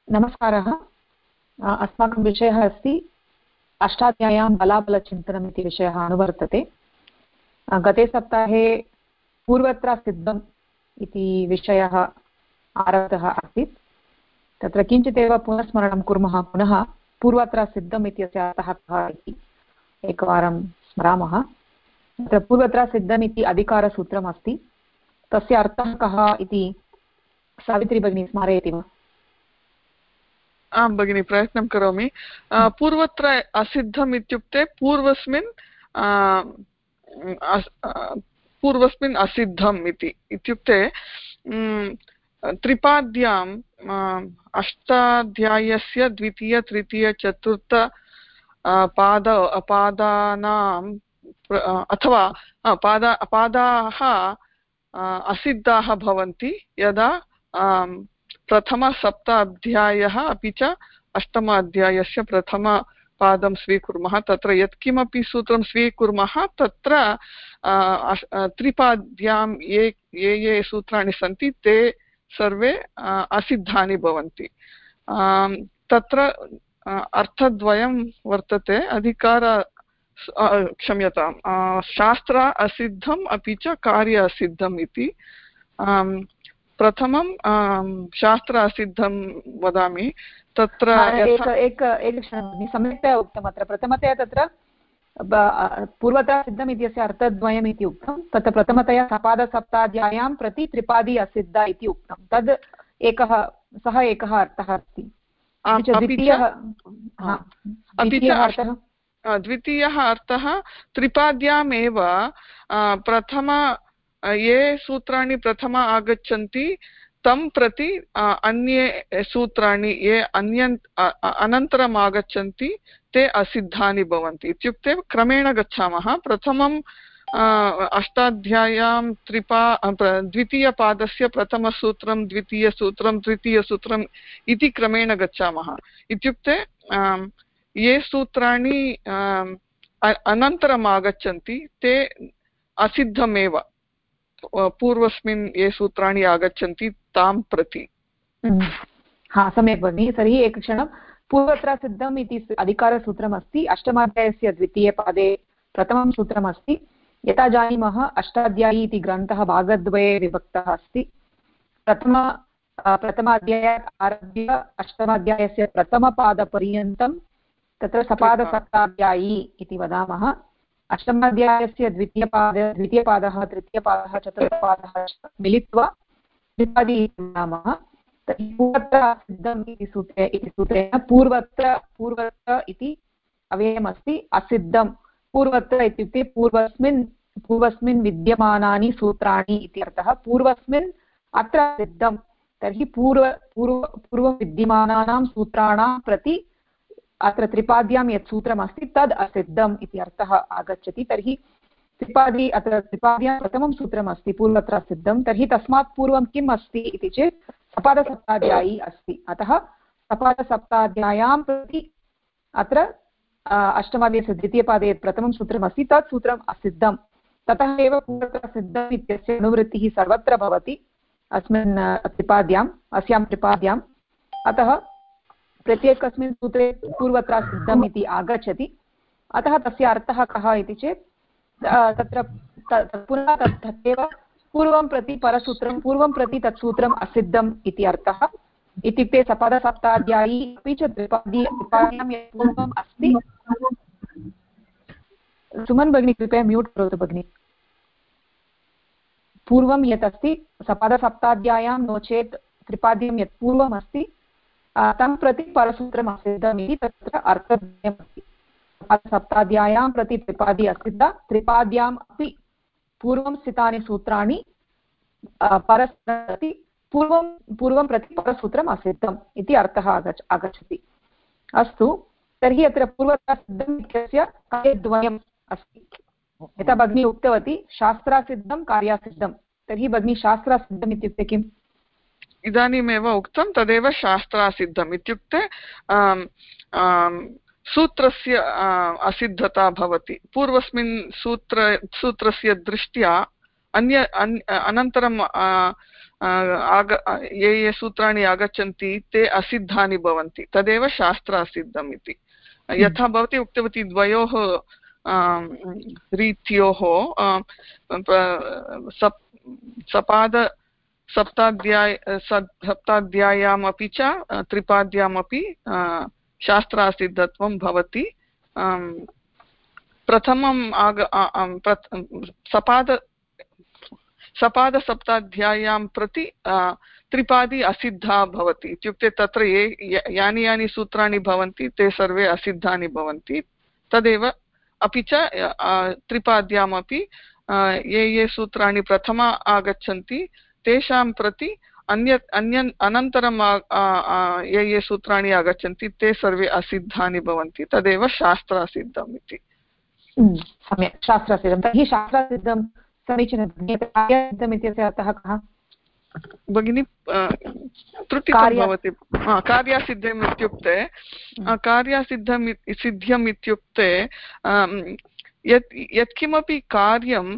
नमस्कारः। अस्माकं विषयः अस्ति अष्टाध्याय्यां बलाबलचिन्तनम् इति विषयः अनुवर्तते। गते सप्ताहे पूर्वत्र सिद्धम् इति विषयः आरब्धः आसीत्। तत्र किञ्चिदेव पुनस्मरणं कुर्मः। पुनः पूर्वत्र सिद्धम् इत्यस्य अर्थः कः इति एकवारं स्मरामः। तत्र पूर्वत्र सिद्धम् इति अधिकारसूत्रम् अस्ति। तस्य अर्थः कः इति सावित्री भगिनी स्मारयति वा? आं भगिनि, प्रयत्नं करोमि। पूर्वत्र असिद्धम् इत्युक्ते पूर्वस्मिन् असिद्धम् इत्युक्ते त्रिपाद्याम् अष्टाध्यायस्य द्वितीय तृतीय चतुर्थ पादानाम् अथवा पादाः असिद्धाः भवन्ति यदा प्रथमसप्त अध्यायः अपि च अष्टम अध्यायस्य प्रथमपादं स्वीकुर्मः। तत्र यत्किमपि सूत्रं स्वीकुर्मः तत्र त्रिपाद्यां ये सूत्राणि सन्ति ते सर्वे असिद्धानि भवन्ति। तत्र अर्थद्वयं वर्तते। क्षम्यतां, शास्त्र असिद्धम् अपि च कार्य असिद्धम् इति। प्रथमं शास्त्र असिद्धं वदामि। तत्र सम्यक्तया उक्तम्। अत्र प्रथमतया तत्र पूर्वतः सिद्धम् इत्यस्य अर्थद्वयम् इति उक्तं। तत्र प्रथमतया सपादसप्ताध्यायां प्रति त्रिपादी असिद्ध इति उक्तं। तद् सः एकः अर्थः अस्ति। द्वितीयः अर्थः त्रिपाद्यामेव प्रथम ये सूत्राणि प्रथम आगच्छन्ति तं प्रति अन्ये सूत्राणि ये अनन्तरम् आगच्छन्ति ते असिद्धानि भवन्ति। इत्युक्ते क्रमेण गच्छामः। प्रथमं अष्टाध्याय्यां द्वितीयपादस्य प्रथमसूत्रं द्वितीयसूत्रं तृतीयसूत्रम् इति क्रमेण गच्छामः। इत्युक्ते ये सूत्राणि अनन्तरम् आगच्छन्ति ते असिद्धमेव पूर्वस्मिन् ये सूत्राणि आगच्छन्ति तां प्रति। सम्यक् भगिनि। तर्हि एकक्षणं। पूर्वत्र सिद्धम् इति अधिकारसूत्रमस्ति। अष्टमाध्यायस्य द्वितीयपादे प्रथमं सूत्रमस्ति। यथा जानीमः अष्टाध्यायी इति ग्रन्थः भागद्वये विभक्तः अस्ति। प्रथमाध्यायात् आरभ्य अष्टमाध्यायस्य प्रथमपादपर्यन्तं तत्र सपादसप्ताध्यायी इति वदामः। अष्टमाध्यायस्य द्वितीयपादः तृतीयपादः चतुर्थपादः मिलित्वा त्रिपादी इति वदामः। तर्हि पूर्वत्र सिद्धम् इति सूत्रेण पूर्वत्र इति अव्ययमस्ति। असिद्धं पूर्वत्र इत्युक्ते पूर्वस्मिन् विद्यमानानि सूत्राणि इति अर्थः। पूर्वस्मिन् अत्र सिद्धं तर्हि पूर्वविद्यमानानां सूत्राणां प्रति अत्र त्रिपाद्यां यत् सूत्रमस्ति तद् असिद्धम् इति अर्थः आगच्छति। तर्हि अत्र त्रिपाद्यां प्रथमं सूत्रमस्ति पूर्वत्र सिद्धं। तर्हि तस्मात् पूर्वं किम् अस्ति इति चेत् सपादसप्ताध्यायी अस्ति। अतः सपादसप्ताध्यायां प्रति अत्र अष्टमाध्यायस्य द्वितीयपादे यत् प्रथमं सूत्रमस्ति तत् सूत्रम् असिद्धं। ततः एव पूर्वत्र सिद्धम् इत्यस्य अनुवृत्तिः सर्वत्र भवति अस्यां त्रिपाद्याम्। अतः प्रत्येकस्मिन् सूत्रे पूर्वत्र सिद्धम् इति आगच्छति। अतः तस्य अर्थः कः इति चेत् तत्र पुनः तथैव पूर्वं प्रति परसूत्रं पूर्वं प्रति तत् सूत्रम् असिद्धम् इति अर्थः। इत्युक्ते सपादसप्ताध्यायी अपि च त्रिपाद्यां यत् पूर्वम् अस्ति। सुमन् भगिनी कृपया म्यूट् करोतु भगिनि। पूर्वं यत् अस्ति सपादसप्ताध्यायां नो चेत् त्रिपाद्यं यत् पूर्वम् अस्ति तं प्रति परसूत्रम् असिद्धम् इति तत्र अर्थद्वयमस्ति। सप्ताध्यायां प्रति त्रिपादी असिद्ध, त्रिपाद्याम् अपि पूर्वं स्थितानि सूत्राणि पूर्वं प्रति परसूत्रम् असिद्धम् इति अर्थः आगच्छति। अस्तु, तर्हि अत्र पूर्वसिद्धम् इत्यस्य कार्यद्वयम् अस्ति। यथा भगिनी उक्तवती शास्त्रासिद्धं कार्यासिद्धं। तर्हि भगिनी शास्त्रासिद्धम् इत्युक्ते किम्? इदानीमेव उक्तं तदेव शास्त्रासिद्धम्। इत्युक्ते सूत्रस्य असिद्धता भवति। पूर्वस्मिन् सूत्रस्य दृष्ट्या अनन्तरं ये सूत्राणि आगच्छन्ति ते असिद्धानि भवन्ति, तदेव शास्त्र असिद्धम् इति। यथा भवती उक्तवती द्वयोः रीत्योः सप्ताध्याय्याम् अपि च त्रिपाद्यामपि शास्त्रासिद्धत्वं भवति। प्रथमं सपादसप्ताध्याय्यां प्रति त्रिपादी असिद्धा भवति, इत्युक्ते तत्र यानि यानि सूत्राणि भवन्ति ते सर्वे असिद्धानि भवन्ति। तदेव अपि च त्रिपाद्यामपि ये सूत्राणि प्रथम आगच्छन्ति तेषां प्रति अनन्तरं ये सूत्राणि आगच्छन्ति ते सर्वे असिद्धानि भवन्ति, तदेव शास्त्रासिद्धम् इति। सम्यक्, शास्त्रासिद्धं। तर्हि शास्त्रासिद्धं समीचीनं। कार्यसिद्धम् इत्यस्य अर्थः कः भगिनी? त्रुटितं भवति। कार्यासिद्धम् इत्युक्ते सिद्ध्यम् इत्युक्ते यत्किमपि कार्यं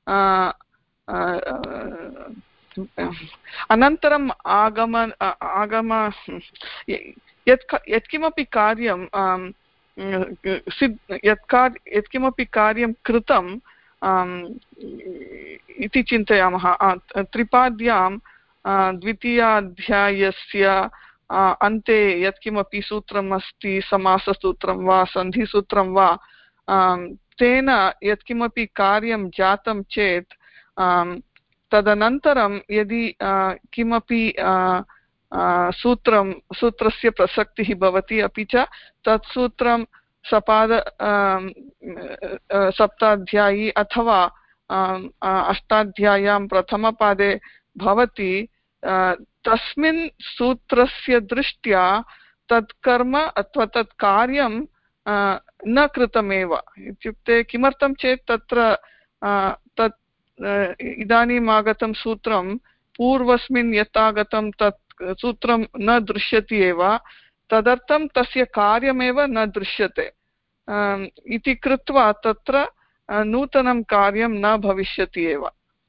अनन्तरम् यत्किमपि कार्यं यत्किमपि कार्यं कृतं इति चिन्तयामः। त्रिपाद्यां द्वितीयाध्यायस्य अन्ते यत्किमपि सूत्रम् अस्ति, समाससूत्रं वा सन्धिसूत्रं वा, तेन यत्किमपि कार्यं जातं चेत् तदनन्तरं यदि किमपि सूत्रस्य प्रसक्तिः भवति, अपि च तत् सूत्रं सप्ताध्यायी अथवा अष्टाध्याय्यां प्रथमपादे भवति, तस्मिन् सूत्रस्य दृष्ट्या तत् कर्म अथवा तत् कार्यं न कृतमेव। इत्युक्ते किमर्थं चेत् तत्र तत् इदानीम् आगतं सूत्रं पूर्वस्मिन् यत् आगतं तत् सूत्रं न दृश्यति एव, तदर्थं तस्य कार्यमेव न दृश्यते इति कृत्वा तत्र नूतनं कार्यं न भविष्यति एव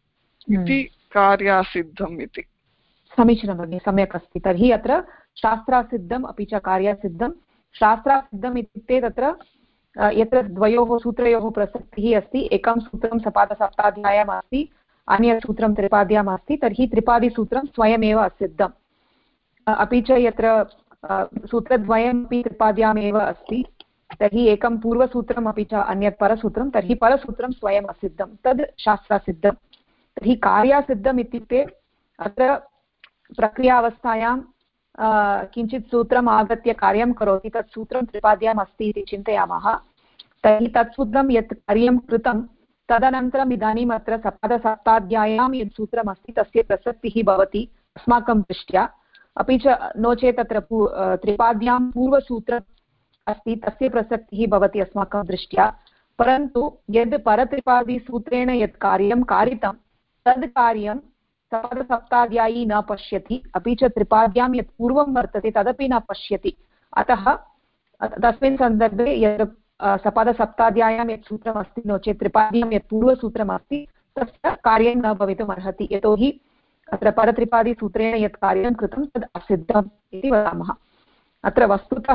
इति कार्यासिद्धम् इति। समीचीनं भगिनि, सम्यक् अस्ति। तर्हि अत्र शास्त्रासिद्धम् अपि च कार्यासिद्धं। शास्त्रासिद्धम् इत्युक्ते तत्र यत्र द्वयोः सूत्रयोः प्रसक्तिः अस्ति, एकं सूत्रं सपादसप्ताध्याय्याम् अस्ति, अन्यत् सूत्रं त्रिपाद्याम् अस्ति, तर्हि त्रिपादिसूत्रं स्वयमेव असिद्धम्। अपि च यत्र सूत्रद्वयमपि त्रिपाद्यामेव अस्ति, तर्हि एकं पूर्वसूत्रम् अपि च अन्यत् परसूत्रं, तर्हि परसूत्रं स्वयम् असिद्धं, तद् शास्त्रासिद्धं। तर्हि कार्यासिद्धम् इत्युक्ते अत्र प्रक्रियावस्थायां किञ्चित् सूत्रम् आगत्य कार्यं करोति, तत् सूत्रं त्रिपाद्याम् अस्ति इति चिन्तयामः। तर्हि तत् सूत्रं यत् कार्यं कृतं तदनन्तरम् इदानीम् अत्र सपादसप्ताध्याय्यां यत् सूत्रम् अस्ति तस्य प्रसक्तिः भवति अस्माकं दृष्ट्या, अपि च नो चेत् तत्र त्रिपाद्यां पूर्वसूत्रम् अस्ति तस्य प्रसक्तिः भवति अस्माकं दृष्ट्या। परन्तु यद् परत्रिपादिसूत्रेण यत् कार्यं कारितं तद् कार्यं सपादसप्ताध्यायी न पश्यति, अपि च त्रिपाद्यां यत् पूर्वं वर्तते तदपि न पश्यति। अतः तस्मिन् सन्दर्भे यत् सपादसप्ताध्याय्यां यत् सूत्रम् अस्ति, नो चेत् त्रिपाद्यां यत् पूर्वसूत्रम् अस्ति तस्य कार्यं न भवितुम् अर्हति, यतोहि अत्र परत्रिपादिसूत्रेण यत् कार्यं कृतं तद् असिद्धम् इति वदामः। अत्र वस्तुतः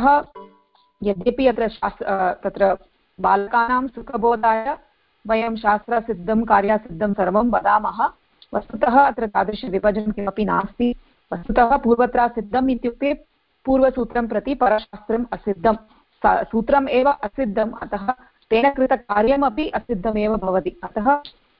यद्यपि अत्र तत्र बालकानां सुखबोधाय वयं शास्त्रसिद्धं कार्यासिद्धं सर्वं वदामः, वस्तुतः अत्र तादृशविभजनं किमपि नास्ति। वस्तुतः पूर्वत्रासिद्धम् इत्युक्ते पूर्वसूत्रं प्रति परशास्त्रम् असिद्धं, सूत्रम् एव असिद्धम्, अतः तेन कृतकार्यमपि असिद्धमेव भवति। अतः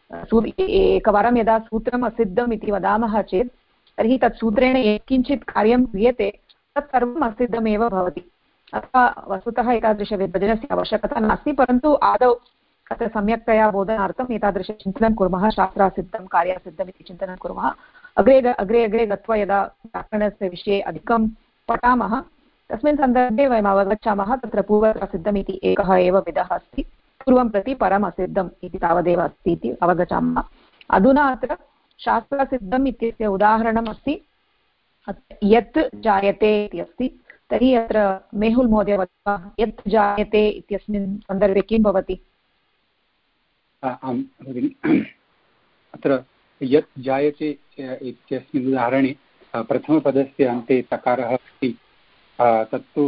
एकवारं यदा सूत्रम् असिद्धम् इति वदामः चेत् तर्हि तत् सूत्रेण यत्किञ्चित् कार्यं क्रियते तत् सर्वम् असिद्धमेव भवति। अतः वस्तुतः एतादृशविभजनस्य आवश्यकता नास्ति, परन्तु आदौ अत्र सम्यक्तया बोधनार्थम् एतादृशचिन्तनं कुर्मः, शास्त्रासिद्धं कार्यासिद्धम् इति चिन्तनं कुर्मः। अग्रे अग्रे गत्वा यदा व्याकरणस्य विषये अधिकं पठामः तस्मिन् सन्दर्भे वयम् अवगच्छामः तत्र पूर्वत्रासिद्धम् इति एकः एव विधः अस्ति, पूर्वं प्रति परम् असिद्धम् इति तावदेव अस्ति इति अवगच्छामः। अधुना अत्र शास्त्रासिद्धम् इत्यस्य उदाहरणम् अस्ति यत् जायते इति अस्ति। तर्हि अत्र मेहुल् महोदय वदति वा, यत् जायते इत्यस्मिन् सन्दर्भे किं भवति? आम् भगिनि, अत्र यत् जायते इत्यस्मिन् उदाहरणे प्रथमपदस्य अन्ते तकारः अस्ति, तत्तु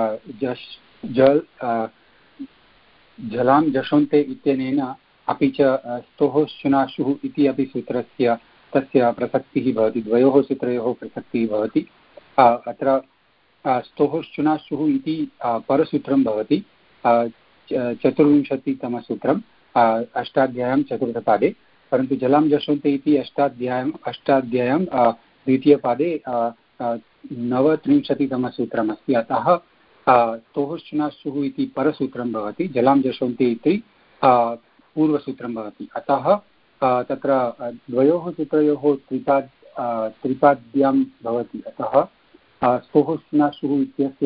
जलां जषन्ते इत्यनेन, अपि च स्तोः शुनाशुः इति अपि सूत्रस्य तस्य प्रसक्तिः भवति, द्वयोः सूत्रयोः प्रसक्तिः भवति। अत्र स्तोः शुनाशुः इति परसूत्रं भवति, 24तमसूत्रम् अष्टाध्याय्यां चतुर्थपादे, परन्तु जलां जषन्ते इति अष्टाध्याय्यां द्वितीयपादे 39तमसूत्रमस्ति। अतः स्तोः शुनाशुः इति परसूत्रं भवति, जलां जषन्ते इति पूर्वसूत्रं भवति। अतः तत्र द्वयोः सूत्रयोः त्रिपाद्यां भवति। अतः स्तोः शुनाशुः इत्यस्य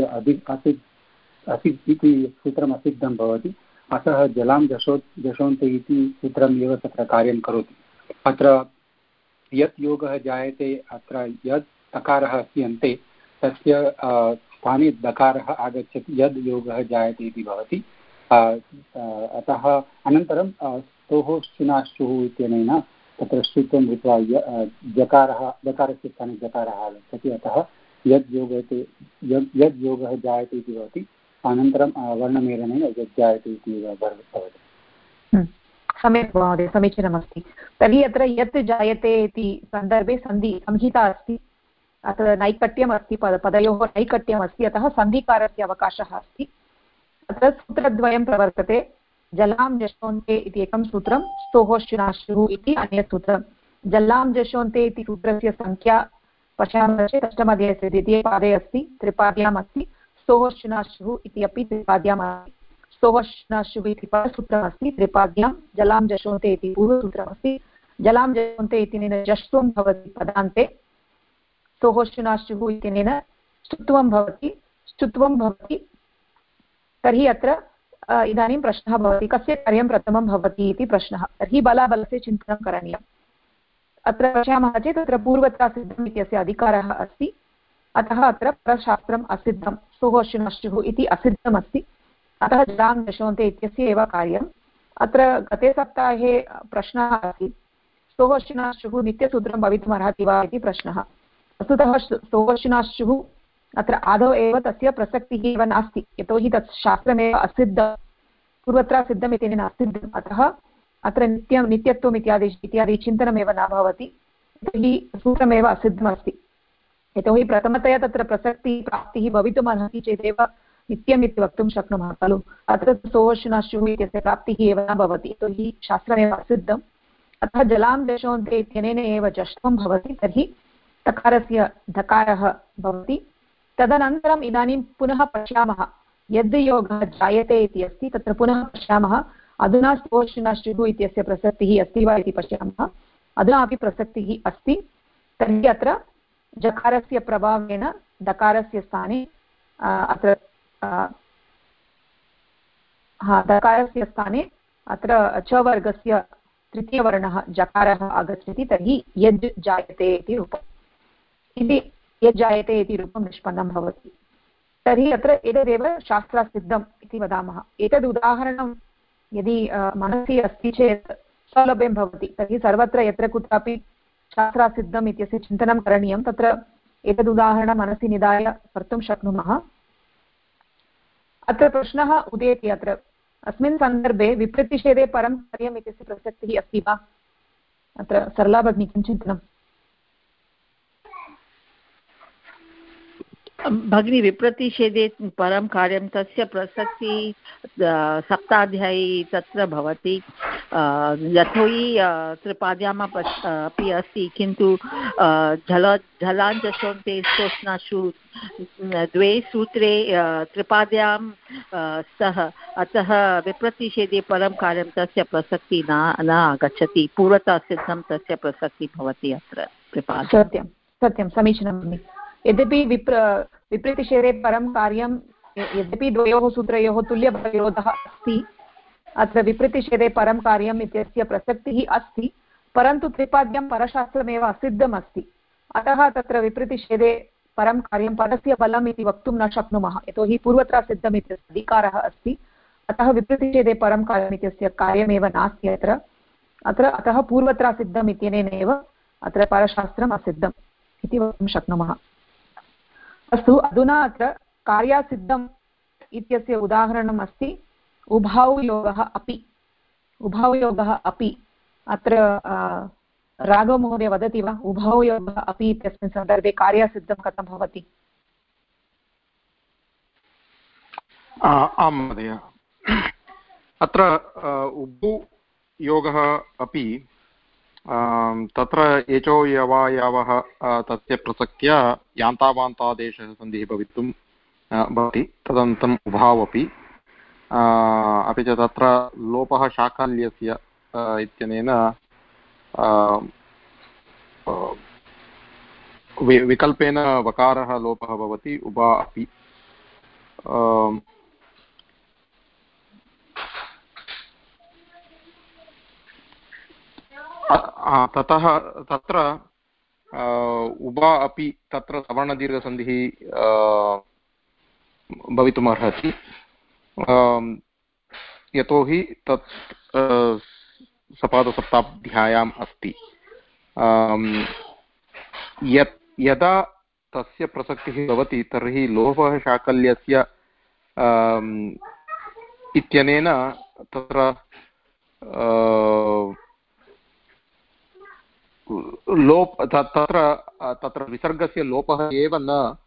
इति सूत्रम् असिद्धं भवति। अतः जलां जषन्ते इति सूत्रम् एव तत्र कार्यं करोति। अत्र यत् योगः जायते, अत्र यत् तकारः अस्ति अन्ते, तस्य स्थाने दकारः आगच्छति, यद् योगः जायते इति भवति। अतः अनन्तरं स्तोः शुनाशुः इत्यनेन तत्र श्रुत्वं भूत्वा दकारस्य स्थाने दकारः आगच्छति। अतः यद् योगः जायते इति भवति। अनन्तरं वर्णमेलनेन यद् जायते इति भवति। सम्यक् महोदय, समीचीनमस्ति। तर्हि अत्र यत् जायते इति सन्दर्भे संहिता अस्ति, अत्र नैकट्यम् अस्ति, पदयोः नैकट्यम् अस्ति, अतः सन्धिकारस्य अवकाशः अस्ति। अत्र सूत्रद्वयं प्रवर्तते, जलां जषन्ते इति एकं सूत्रं, स्तोः शुनाशुः इति अन्यत् सूत्रं। जलां जषन्ते इति सूत्रस्य संख्या पश्यामः चेत् अष्टमाध्यायस्य द्वितीयपादे अस्ति, त्रिपाद्याम् अस्ति। स्तोः शुनाशुः इति अपि त्रिपाद्याम् अस्ति। स्तोः शुनाशुः इति परसूत्रमस्ति त्रिपाद्यां, जलां जषन्ते इति पूर्वसूत्रमस्ति। जलां जषन्ते इत्यनेन जष्त्वं भवति पदान्ते, स्तोः शुनाशुः इत्यनेन स्तुत्वं भवति। तर्हि अत्र इदानीं प्रश्नः भवति, कस्य कार्यं प्रथमं भवति इति प्रश्नः। तर्हि बलाबलस्य चिन्तनं करणीयम्। अत्र पश्यामः चेत् अत्र पूर्वत्र सिद्धम् इत्यस्य अधिकारः अस्ति, अतः अत्र परशास्त्रम् असिद्धं, स्तोः शुनाशुः इति असिद्धमस्ति, अतः जलां जषन्ते इत्यस्य एव कार्यम्। अत्र गते सप्ताहे प्रश्नः आसीत्, स्तोः शुनाशुः नित्यसूत्रं भवितुमर्हति वा इति प्रश्नः। वस्तुतः स्तोः शुनाशुः अत्र आदौ एव तस्य प्रसक्तिः एव नास्ति, यतोहि तत् शास्त्रमेव असिद्धं, पूर्वत्र सिद्धम् इत्यनेन असिद्धम्, अतः अत्र नित्यत्वम् इत्यादि चिन्तनमेव न भवति, यतोहि सूत्रमेव असिद्धमस्ति। यतोहि प्रथमतया तत्र प्रसक्तिः प्राप्तिः भवितुमर्हति चेदेव नित्यम् इति वक्तुं शक्नुमः खलु। अत्र स्तोः शुनाशुः इत्यस्य प्राप्तिः एव न भवति, यतोहि शास्त्रमेव असिद्धम्। अतः जलां जषन्ते इत्यनेन एव जष्त्वं भवति, तर्हि तकारस्य धकारः भवति। तदनन्तरम् इदानीं पुनः पश्यामः, यद् योगः जायते इति अस्ति, तत्र पुनः पश्यामः अधुना स्तोः शुनाशुः इत्यस्य प्रसक्तिः अस्ति वा इति पश्यामः। अधुना अपि प्रसक्तिः अस्ति। तर्हि अत्र जकारस्य प्रभावेन दकारस्य स्थाने अत्र दकारस्य स्थाने अत्र च वर्गस्य तृतीयवर्णः जकारः आगच्छति। तर्हि यद् जायते इति रूपम्, यद् जायते इति रूपं निष्पन्नं भवति। तर्हि अत्र एतदेव शास्त्रसिद्धम् इति वदामः। एतद् उदाहरणं यदि मनसि अस्ति चेत् सौलभ्यं भवति। तर्हि सर्वत्र यत्र कुत्रापि शास्त्रसिद्धम् इत्यस्य चिन्तनं करणीयं, तत्र एतद् उदाहरणं मनसि निधाय कर्तुं शक्नुमः। अत्र प्रश्नः उदेति, अत्र अस्मिन् सन्दर्भे विप्रतिषेधे परं कार्यम् इत्यस्य प्रसक्तिः अस्ति वा? अत्र सरला भगिनी किं चिन्तनम्? भगिनी, विप्रतिषेधे परं कार्यं तस्य प्रसक्तिः सप्ताध्यायी तत्र भवति, यतोहि त्रिपाद्याम् अपि अस्ति, किन्तु जलां जषन्ते स्तोष्णाशु द्वे सूत्रे त्रिपाद्यां स्तः, अतः विप्रतिषेधे परं कार्यं तस्य प्रसक्तिः न आगच्छति, पूर्वतः सिद्धं तस्य प्रसक्तिः भवति अत्र त्रिपाद्यां। सत्यं सत्यं, समीचीनं। यद्यपि विप्रतिषेधे परं कार्यं, यद्यपि द्वयोः सूत्रयोः तुल्यविरोधः अस्ति, अत्र विप्रतिषेधे परं कार्यम् इत्यस्य प्रसक्तिः अस्ति, परन्तु त्रिपाद्यं परशास्त्रमेव असिद्धम् अस्ति। अतः तत्र विप्रतिषेधे परं कार्यं पदस्य बलम् इति वक्तुं न शक्नुमः, यतोहि पूर्वत्र सिद्धम् इत्यस्य अधिकारः अस्ति। अतः विप्रतिषेधे परं कार्यम् इत्यस्य कार्यमेव नास्ति अत्र। अतः पूर्वत्र सिद्धम् इत्यनेन एव अत्र परशास्त्रम् असिद्धम् इति वक्तुं शक्नुमः। अस्तु, अधुना अत्र कार्यासिद्धम् इत्यस्य उदाहरणम् अस्ति उभौ योगः अपि। उभौ योगः अपि अत्र राघवमहोदय वदति वा? उभौ योगः अपि इत्यस्मिन् सन्दर्भे कार्यासिद्धं कथं भवति? आं महोदय, अत्र उभौ योगः अपि तत्र एचो यवायावः तस्य प्रसक्त्या यान्तावान्तादेशः सन्धिः भवितुं भवति, तदनन्तरम् उभावपि, अपि च तत्र लोपः शाकल्यस्य इत्यनेन विकल्पेन वकारः लोपः भवति, उभा अपि। ततः तत्र उभा अपि तत्र सवर्णदीर्घसन्धिः भवितुमर्हति, यतोहि तत् सपादसप्ताध्याय्याम् अस्ति। यदा तस्य प्रसक्तिः भवति तर्हि लोपः शाकल्यस्य इत्यनेन तत्र तत्र विसर्गस्य लोपः एव न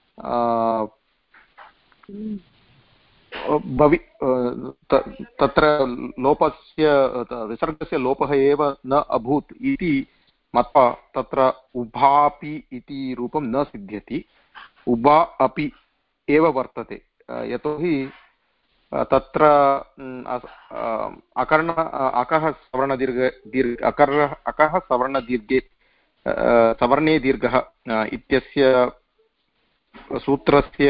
तत्र लोपस्य विसर्गस्य लोपः एव न अभूत् इति मत्वा तत्र उभापि इति रूपं न सिद्ध्यति, उभा अपि एव वर्तते, यतोहि तत्र अकः सवर्णदीर्घे सवर्णे दीर्घः इत्यस्य सूत्रस्य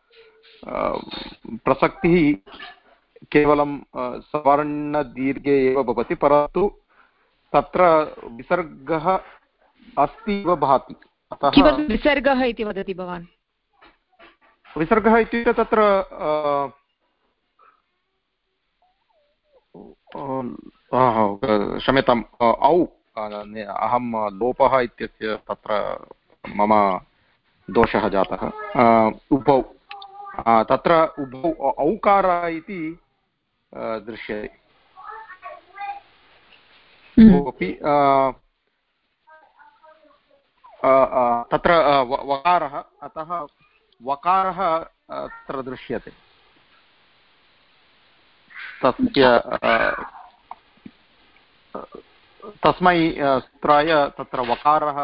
प्रसक्तिः केवलं सवर्णदीर्घे एव भवति, परन्तु तत्र विसर्गः अस्ति इव भाति। अतः विसर्गः इति वदति भवान्? विसर्गः इत्युक्ते तत्र क्षम्यताम्, औ अहं लोपः इत्यस्य तत्र मम दोषः जातः। उभौ तत्र उभौ औकारः इति दृश्यते अपि। तत्र वकारः, अतः वकारः अत्र दृश्यते, तस्य तस्मै सूत्राय तत्र वकारः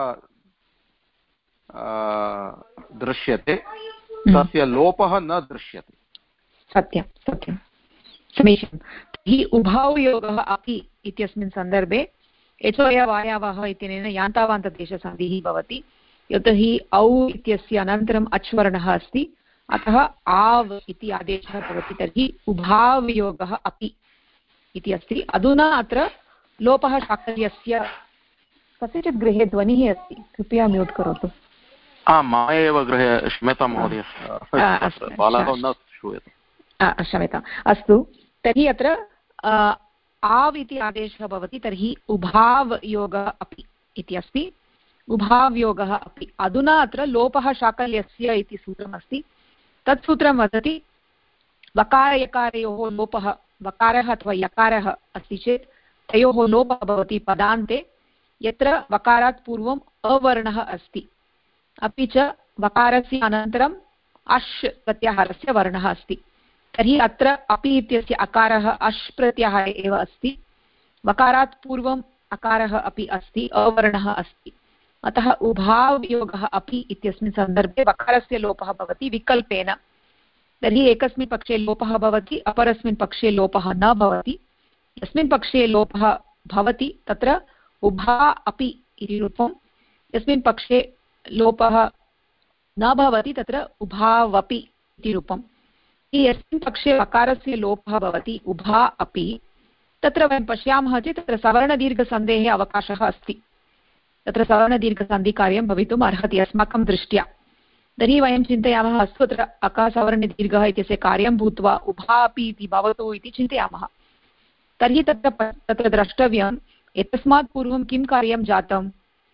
दृश्यते, तस्य लोपः न दृश्यते। सत्यं सत्यं, समीचीनं। हि उभौ योगः अपि इत्यस्मिन् सन्दर्भे एचोयवायावः इत्यनेन यान्तावान्तदेशसन्धिः भवति, यतोहि औ इत्यस्य अनन्तरम् अच्वर्णः अस्ति, अतः आव् इति आदेशः भवति। तर्हि उभावयोगः अपि इति अस्ति। अधुना अत्र लोपः शाकल्यस्य कस्यचित् गृहे ध्वनिः अस्ति, कृपया म्यूट् करोतु। मम एव गृहे, क्षम्यतां महोदय, न श्रूयते। क्षम्यताम्। अस्तु, तर्हि अत्र आव् इति आदेशः भवति, तर्हि उभावयोगः अपि इति अस्ति, उभावयोगः अपि। अधुना अत्र लोपः शाकल्यस्य इति सूत्रमस्ति, तत् सूत्रं वदति वकारयकारयोः लोपः, वकारः अथवा यकारः अस्ति चेत् तयोः लोपः भवति पदान्ते, यत्र वकारात् पूर्वम् अवर्णः अस्ति, अपि च वकारस्य अनन्तरम् अश् प्रत्याहारस्य वर्णः अस्ति। तर्हि अत्र अपि इत्यस्य अकारः अश् प्रत्याहारे एव अस्ति, वकारात् पूर्वम् अकारः अपि अस्ति, अवर्णः अस्ति, अतः उभावयोगः अपि इत्यस्मिन् सन्दर्भे वकारस्य लोपः भवति विकल्पेन। तर्हि एकस्मिन् पक्षे लोपः भवति, अपरस्मिन् पक्षे लोपः न भवति। यस्मिन् पक्षे लोपः भवति तत्र उभा अपि इति रूपं, यस्मिन् पक्षे लोपः न भवति तत्र उभावपि इति रूपम्। यस्मिन् पक्षे वकारस्य लोपः भवति उभा अपि, तत्र वयं पश्यामः चेत् तत्र सवर्णदीर्घसन्धेः अवकाशः अस्ति, तत्र सवर्णदीर्घसन्धिकार्यं भवितुम् अर्हति अस्माकं दृष्ट्या। तर्हि वयं चिन्तयामः अस्तु अत्र अकासवर्णदीर्घः इत्यस्य कार्यं भूत्वा उभा अपि इति भवतु इति चिन्तयामः। तर्हि तत्र द्रष्टव्यम्, एतस्मात् पूर्वं किं कार्यं जातं?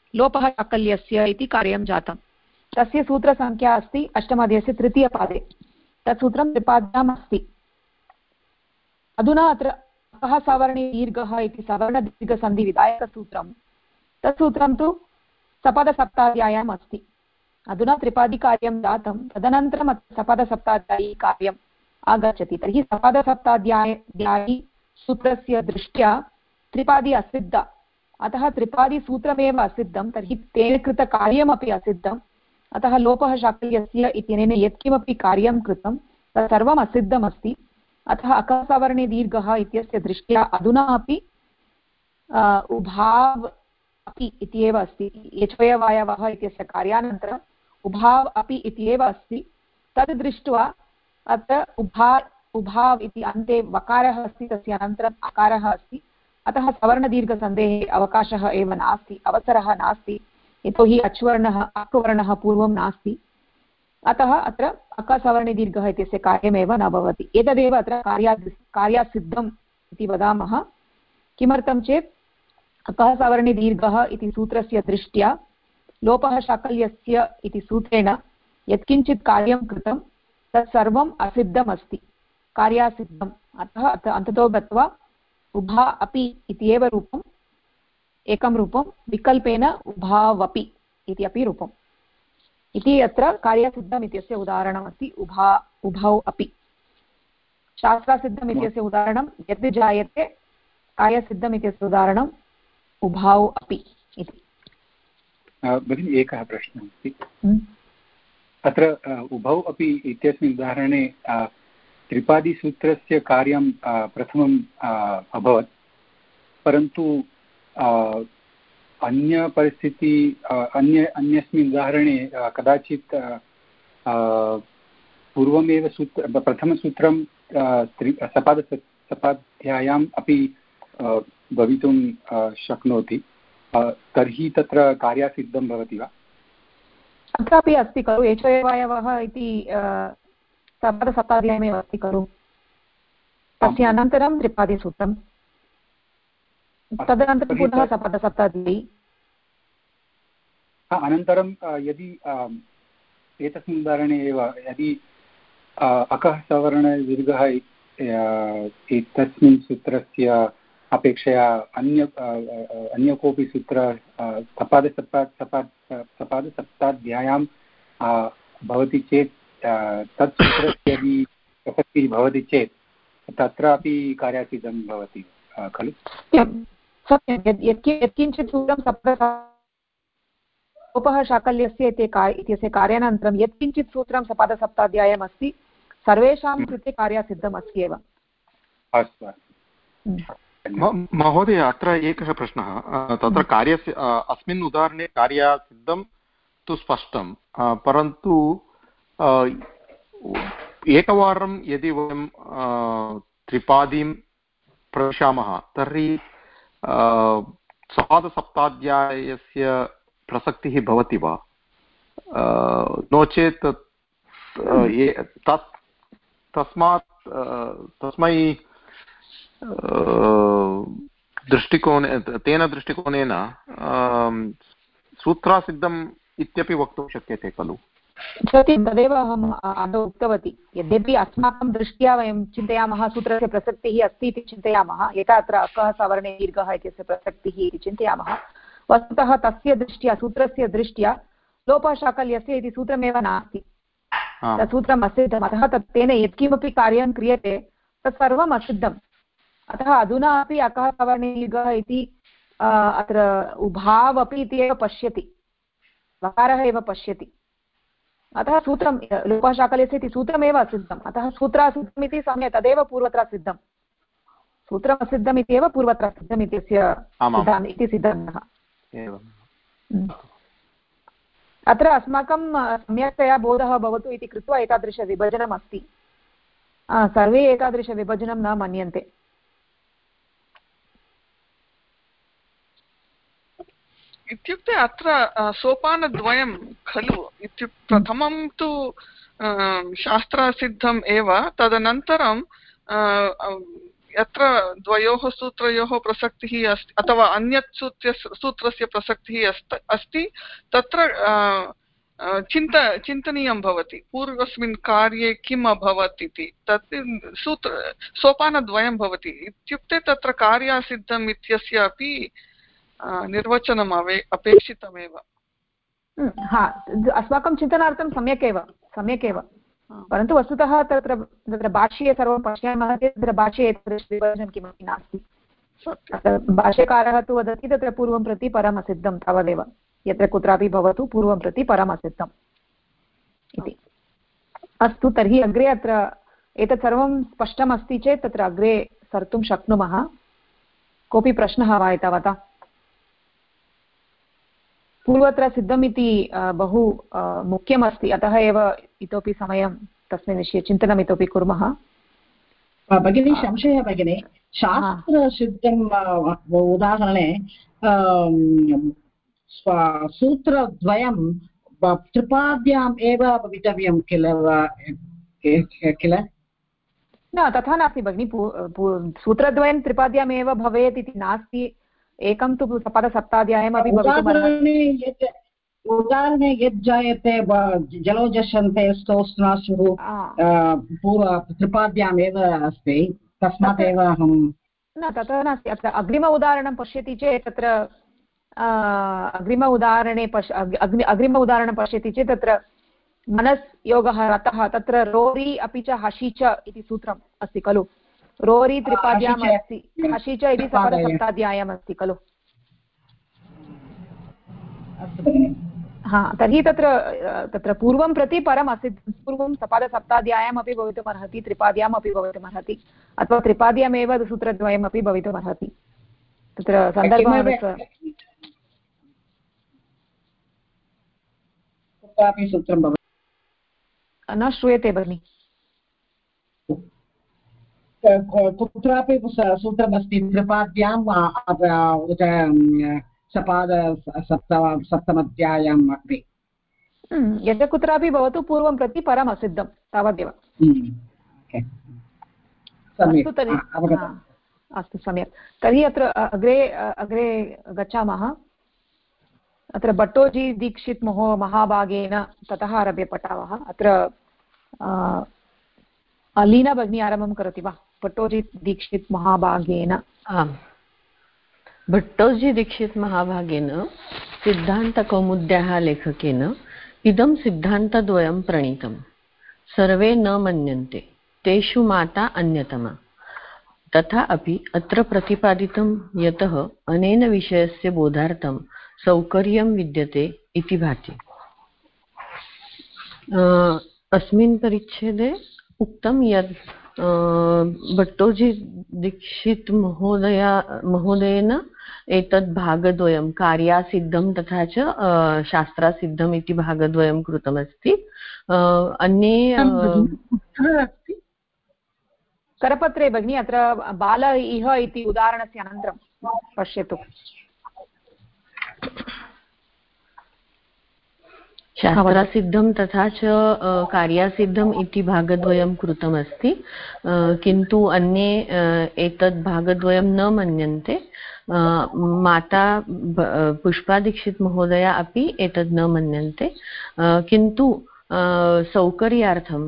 लोपः शाकल्यस्य इति कार्यं जातं। तस्य सूत्रसङ्ख्या अस्ति अष्टमाध्यायस्य तृतीयपादे। तत् सूत्रं त्रिपाद्याम् अस्ति। अधुना अत्र अकः सवर्णे दीर्घः इति सवर्णदीर्घसन्धिविधायकसूत्रं तत् सूत्रं तु सपदसप्ताध्याय्याम् अस्ति। अधुना त्रिपादिकार्यं जातं, तदनन्तरम् सपदसप्ताध्यायी कार्यम् आगच्छति। तर्हि सपदसप्ताध्यायी सूत्रस्य दृष्ट्या त्रिपादी असिद्धा, अतः त्रिपादिसूत्रमेव असिद्धं, तर्हि तेन कृतकार्यमपि असिद्धम्। अतः लोपः शाकल्यस्य इत्यनेन यत्किमपि कार्यं कृतं तत् सर्वम् असिद्धमस्ति। अतः अकसवर्णे दीर्घः इत्यस्य दृष्ट्या अधुना अपि उभाव् अपि इत्येव अस्ति। यचोयवायवः इत्यस्य कार्यानन्तरम् उभाव् अपि इत्येव अस्ति। तद् दृष्ट्वा अत्र उभाव् इति अन्ते वकारः अस्ति, तस्य अनन्तरम् अकारः अस्ति। अतः सवर्णदीर्घसन्धेः अवकाशः एव नास्ति, अवसरः नास्ति, यतोहि अच्वर्णः अक्वर्णः पूर्वं नास्ति। अतः अत्र अकसवर्णदीर्घः इत्यस्य कार्यमेव न भवति। एतदेव अत्र कार्यासिद्धम् इति वदामः। किमर्थं चेत् अकसवर्णदीर्घः इति सूत्रस्य दृष्ट्या लोपः शाकल्यस्य इति सूत्रेण यत्किञ्चित् कार्यं कृतं तत् सर्वम् असिद्धम् अस्ति, कार्यासिद्धम्। अतः अन्ततो गत्वा उभा अपि इत्येव रूपम्, एकं रूपं, विकल्पेन उभावपि इति अपि रूपम् इति अत्र कार्यसिद्धम् इत्यस्य उदाहरणमस्ति। उभौ अपि शास्त्रासिद्धम् इत्यस्य उदाहरणं यद् जायते, कार्यसिद्धम् इत्यस्य उदाहरणम् उभौ अपि इति। भगिनी एकः प्रश्नः अस्ति अत्र उभौ अपि इत्यस्मिन् उदाहरणे त्रिपादिसूत्रस्य कार्यं प्रथमम् अभवत्, परन्तु अन्यस्मिन् उदाहरणे कदाचित् पूर्वमेव प्रथमसूत्रं सपाध्यायाम् अपि भवितुं शक्नोति, तर्हि तत्र कार्यासिद्धं भवति वा? अत्रापि अस्ति खलु, एचोयवायवः इति सपदसप्ताध्यायमेव अस्ति खलु, तस्य अनन्तरं त्रिपादिसूत्रं, तदनन्तरं पुनः सपदसप्ताध्यायी। अनन्तरं यदि एतस्मिन् उदाहरणे एव यदि अकः सवर्णदीर्घः एतस्मिन् सूत्रस्य अपेक्षया अन्य कोऽपि सूत्र सपादसप्ताध्याय्यां भवति चेत् तत् सूत्रस्य यदि प्रसक्तिः भवति चेत् तत्रापि कार्यासिद्धं भवति खलु? सत्यं, यत्किञ्चित् सूत्रं लोपः शाकल्यस्य इत्यस्य कार्यानन्तरं यत्किञ्चित् सूत्रं सपादसप्ताध्यायम् अस्ति, सर्वेषां कृते कार्यासिद्धम् अस्ति एव। अस्तु महोदय, अत्र एकः प्रश्नः। तत्र कार्यस्य अस्मिन् उदाहरणे कार्यासिद्धं तु स्पष्टं, परन्तु एकवारं यदि वयं त्रिपादीं प्रविशामः तर्हि सपादसप्ताध्यायस्य प्रसक्तिः भवति वा? नो चेत् तस्मै तेन दृष्टिकोणेन सूत्रासिद्धम् इत्यपि वक्तुं शक्यते खलु? सत्यं, तदेव अहम् आदौ उक्तवती। यद्यपि अस्माकं दृष्ट्या वयं चिन्तयामः सूत्रस्य प्रसक्तिः अस्ति इति चिन्तयामः, यथा अत्र अकः सवर्णे दीर्घः इत्यस्य प्रसक्तिः इति चिन्तयामः, वस्तुतः तस्य दृष्ट्या, सूत्रस्य दृष्ट्या लोपः शाकल्यस्य इति सूत्रमेव नास्ति, तत् सूत्रम् असिद्धम्। अतः तेन यत्किमपि कार्यं क्रियते तत् सर्वम् असिद्धम्। अतः अधुना अपि अकः सवर्णे दीर्घः इति अत्र उभाव् अपि इति एव पश्यति, वकारः एव पश्यति। अतः सूत्रं लोपः शाकल्यस्य इति सूत्रमेव असिद्धम्। अतः सूत्रासिद्धम् इति सम्यक्, तदेव पूर्वत्र सिद्धं, सूत्रम् असिद्धम् इत्येव पूर्वत्र सिद्धम् इत्यस्य इति सिद्धान्तः। अत्र अस्माकं सम्यक्तया बोधः भवतु इति कृत्वा एतादृशविभजनम् अस्ति। सर्वे एतादृशविभजनं न मन्यन्ते। इत्युक्ते अत्र सोपानद्वयं खलु। प्रथमं तु शास्त्रसिद्धम् एव, तदनन्तरं यत्र द्वयोः सूत्रयोः प्रसक्तिः अस्ति अथवा अन्यत् सूत्रस्य प्रसक्तिः अस्ति तत्र चिन्तनीयं भवति पूर्वस्मिन् कार्ये किम् अभवत् इति तत् सोपानद्वयं भवति इत्युक्ते तत्र कार्यासिद्धम् इत्यस्य अपि निर्वचनम् अपेक्षितमेव। हा, अस्माकं चिन्तनार्थं सम्यक् एव परन्तु वस्तुतः तत्र भाष्ये सर्वं पश्यामः चेत् तत्र भाष्ये विभजनं किमपि नास्ति। भाष्यकारः तु वदति तत्र पूर्वं प्रति परम् असिद्धं तावदेव, यत्र कुत्रापि भवतु पूर्वं प्रति परम् असिद्धम् इति। अस्तु, तर्हि अग्रे अत्र एतत् सर्वं स्पष्टमस्ति चेत् तत्र अग्रे सर्तुं शक्नुमः। कोऽपि प्रश्नः वा एतावता? पूर्वत्र सिद्धम् इति बहु मुख्यमस्ति, अतः एव इतोपि समयं तस्मिन् विषये चिन्तनम् इतोपि कुर्मः। भगिनी, संशयः भगिनी, शास्त्रसिद्धम् उदाहरणे सूत्रद्वयं त्रिपाद्याम् एव भवितव्यं किल? न, तथा नास्ति भगिनि। सूत्रद्वयं त्रिपाद्यामेव भवेत् इति नास्ति। एकं तु पदसप्ताध्यायमपि भवितुमर्हति। उदाहरणे यत् जायते जलोजशन्ते स्तोस्नाशुः पूर्व त्रिपाद्यामेव अस्ति, तस्मात् एव अहं न, तथा नास्ति। अत्र अग्रिम उदाहरणं पश्यति चेत् तत्र अग्रिम उदाहरणं पश्यति चेत् तत्र मनस्योगः रतः, तत्र रोरि अपि च हसि च इति सूत्रम् अस्ति खलु। रोरि त्रिपाद्याम् अस्ति, हसि च इति सप्ताध्यायम् अस्ति खलु। हा, तर्हि तत्र पूर्वं प्रति परम् असिद्धं, पूर्वं सपादसप्ताध्यायमपि भवितुमर्हति, त्रिपाद्याम् अपि भवितुमर्हति, अथवा त्रिपाद्यामेव सूत्रद्वयमपि भवितुमर्हति। तत्र सन्दर्भः न श्रूयते भगिनि। कुत्रापि सूत्रमस्ति त्रिपाद्यां सप्तमध्यायम् अपि यत्र कुत्रापि भवतु पूर्वं प्रति परम् असिद्धं तावदेव। अस्तु, सम्यक्। तर्हि अत्र अग्रे गच्छामः। अत्र भट्टोजी दीक्षित् महाभागेन ततः आरभ्य पठामः। अत्र लीना भगिनी आरम्भं करोति वा? भट्टोजी दीक्षित् महाभागेन। आम्, भट्टोजी दीक्षित् महाभागेन सिद्धान्तकौमुद्याः लेखकेन इदं सिद्धान्तद्वयं प्रणीतं। सर्वे न मन्यन्ते, तेषु माता अन्यतमा। तथा अपि अत्र प्रतिपादितं यतः अनेन विषयस्य बोधार्थं सौकर्यं विद्यते इति भाति। अस्मिन् परिच्छेदे उक्तं यत् भट्टोजी दीक्षित् महोदयेन एतद् भागद्वयं कार्यासिद्धं तथा च शास्त्रासिद्धम् इति भागद्वयं कृतमस्ति। अन्ये करपत्रे भगिनी अत्र बाल इह इति उदाहरणस्य अनन्तरं पश्यतु। शास्त्रासिद्धं तथा च कार्यासिद्धम् इति भागद्वयं कृतमस्ति, किन्तु अन्ये एतद् भागद्वयं न मन्यन्ते। माता पुष्पादीक्षित् महोदया अपि एतद् न मन्यन्ते, किन्तु सौकर्यार्थं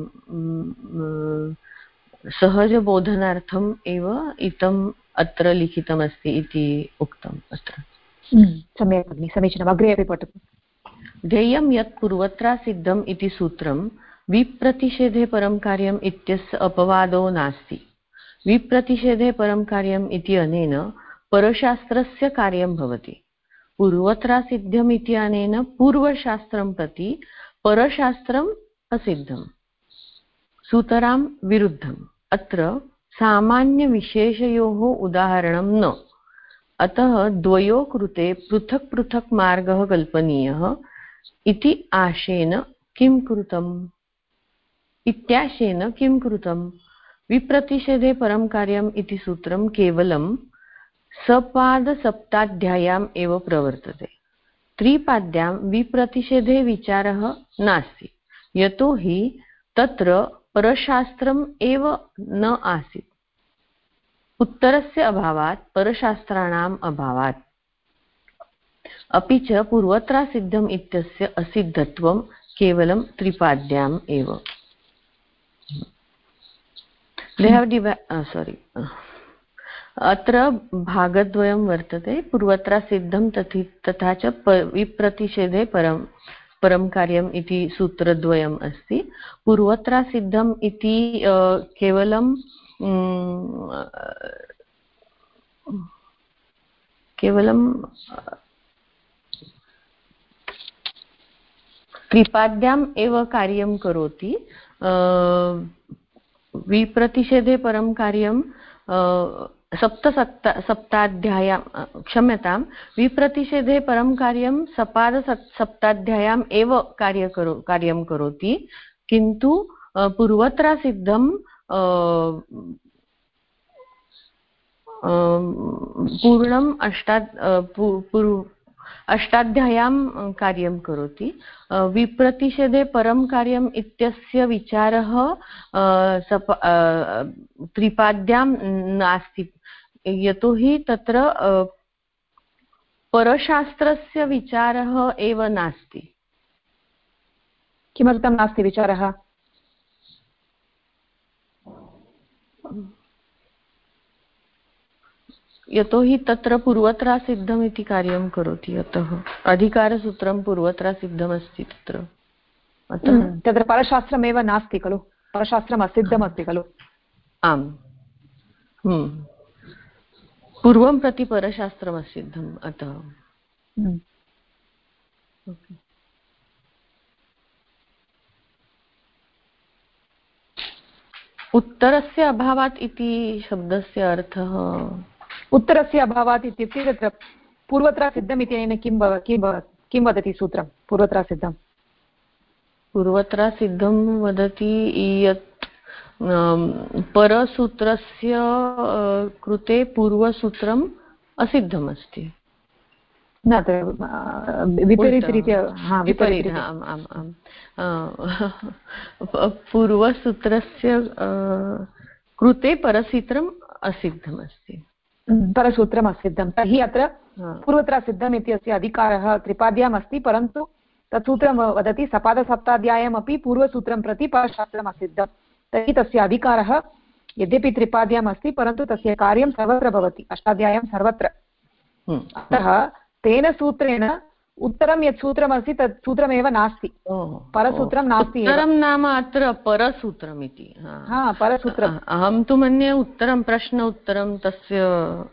सहजबोधनार्थम् एव इदम् अत्र लिखितमस्ति इति उक्तम् अत्र। सम्यक् भगिनि, समीचीनम्। अग्रे अपि पठतु। ध्येयं यत् पूर्वत्रासिद्धम् इति सूत्रं विप्रतिषेधे परं कार्यम् इत्यस्य अपवादो नास्ति। विप्रतिषेधे परं कार्यम् इति अनेन परशास्त्रस्य कार्यं भवति। पूर्वत्रासिद्धम् इति अनेन पूर्वशास्त्रं प्रति परशास्त्रम् असिद्धम्। सूतरां विरुद्धम्। अत्र सामान्यविशेषयोः उदाहरणं न, अतः द्वयोः कृते पृथक् पृथक् मार्गः कल्पनीयः इति आशेन किं कृतं? विप्रतिषेधे परं कार्यम् इति सूत्रं केवलं सपादसप्ताध्याय्याम् एव प्रवर्तते। त्रिपाद्यां विप्रतिषेधे विचारः नास्ति, यतोहि तत्र परशास्त्रम् एव न आसीत्। उत्तरस्य अभावात् परशास्त्राणाम् अभावात् अपि च पूर्वत्रासिद्धम् इत्यस्य असिद्धत्वं केवलं त्रिपाद्याम् एव। अत्र भागद्वयं वर्तते, पूर्वत्रासिद्धं तथा च विप्रतिषेधे परं कार्यम् इति सूत्रद्वयम् अस्ति। पूर्वत्रासिद्धम् इति केवलं त्रिपाद्याम् एव कार्यं करोति। विप्रतिषेधे परं कार्यं सप्ताध्याय्यां, क्षम्यतां, विप्रतिषेधे परं कार्यं सपादसप्ताध्याय्याम् एव कार्यं करोति, किन्तु पूर्वत्रासिद्धं पूर्णम् अष्टाध्याय्यां कार्यं करोति। विप्रतिषेधे परं कार्यम् इत्यस्य विचारः त्रिपाद्यां नास्ति, यतोहि तत्र परशास्त्रस्य विचारः एव नास्ति। किमर्थं नास्ति विचारः? यतोहि तत्र पूर्वत्रासिद्धम् इति कार्यं करोति, अतः अधिकारसूत्रं पूर्वत्रासिद्धमस्ति तत्र, अतः तत्र परशास्त्रमेव नास्ति खलु, परशास्त्रम् असिद्धमस्ति खलु। आम्, पूर्वं प्रति परशास्त्रम् असिद्धम्, अतः उत्तरस्य अभावात् इति शब्दस्य अर्थः, उत्तरस्य अभावात् इत्युक्ते तत्र पूर्वत्रासिद्धम् इत्यनेन किं वदति सूत्रं? पूर्वत्रासिद्धं वदति यत् परसूत्रस्य कृते पूर्वसूत्रम् असिद्धमस्ति। न विपरीतरीत्या, पूर्वसूत्रस्य कृते परसूत्रम् असिद्धमस्ति, परसूत्रम् असिद्धं। तर्हि अत्र पूर्वत्रासिद्धम् इत्यस्य अधिकारः त्रिपाद्याम् अस्ति, परन्तु तत् सूत्रं वदति सपादसप्ताध्यायमपि पूर्वसूत्रं प्रति परशास्त्रम् असिद्धं। तर्हि तस्य अधिकारः यद्यपि त्रिपाद्याम् अस्ति, परन्तु तस्य कार्यं सर्वत्र भवति, अष्टाध्याय्यां सर्वत्र। अतः तेन सूत्रेण उत्तरं यत् सूत्रमस्ति तत् सूत्रमेव नास्ति, परसूत्रं नास्ति। उत्तरं नाम अत्र परसूत्रम् इति। परसूत्रम्। अहं तु मन्ये उत्तरं, प्रश्न उत्तरं तस्य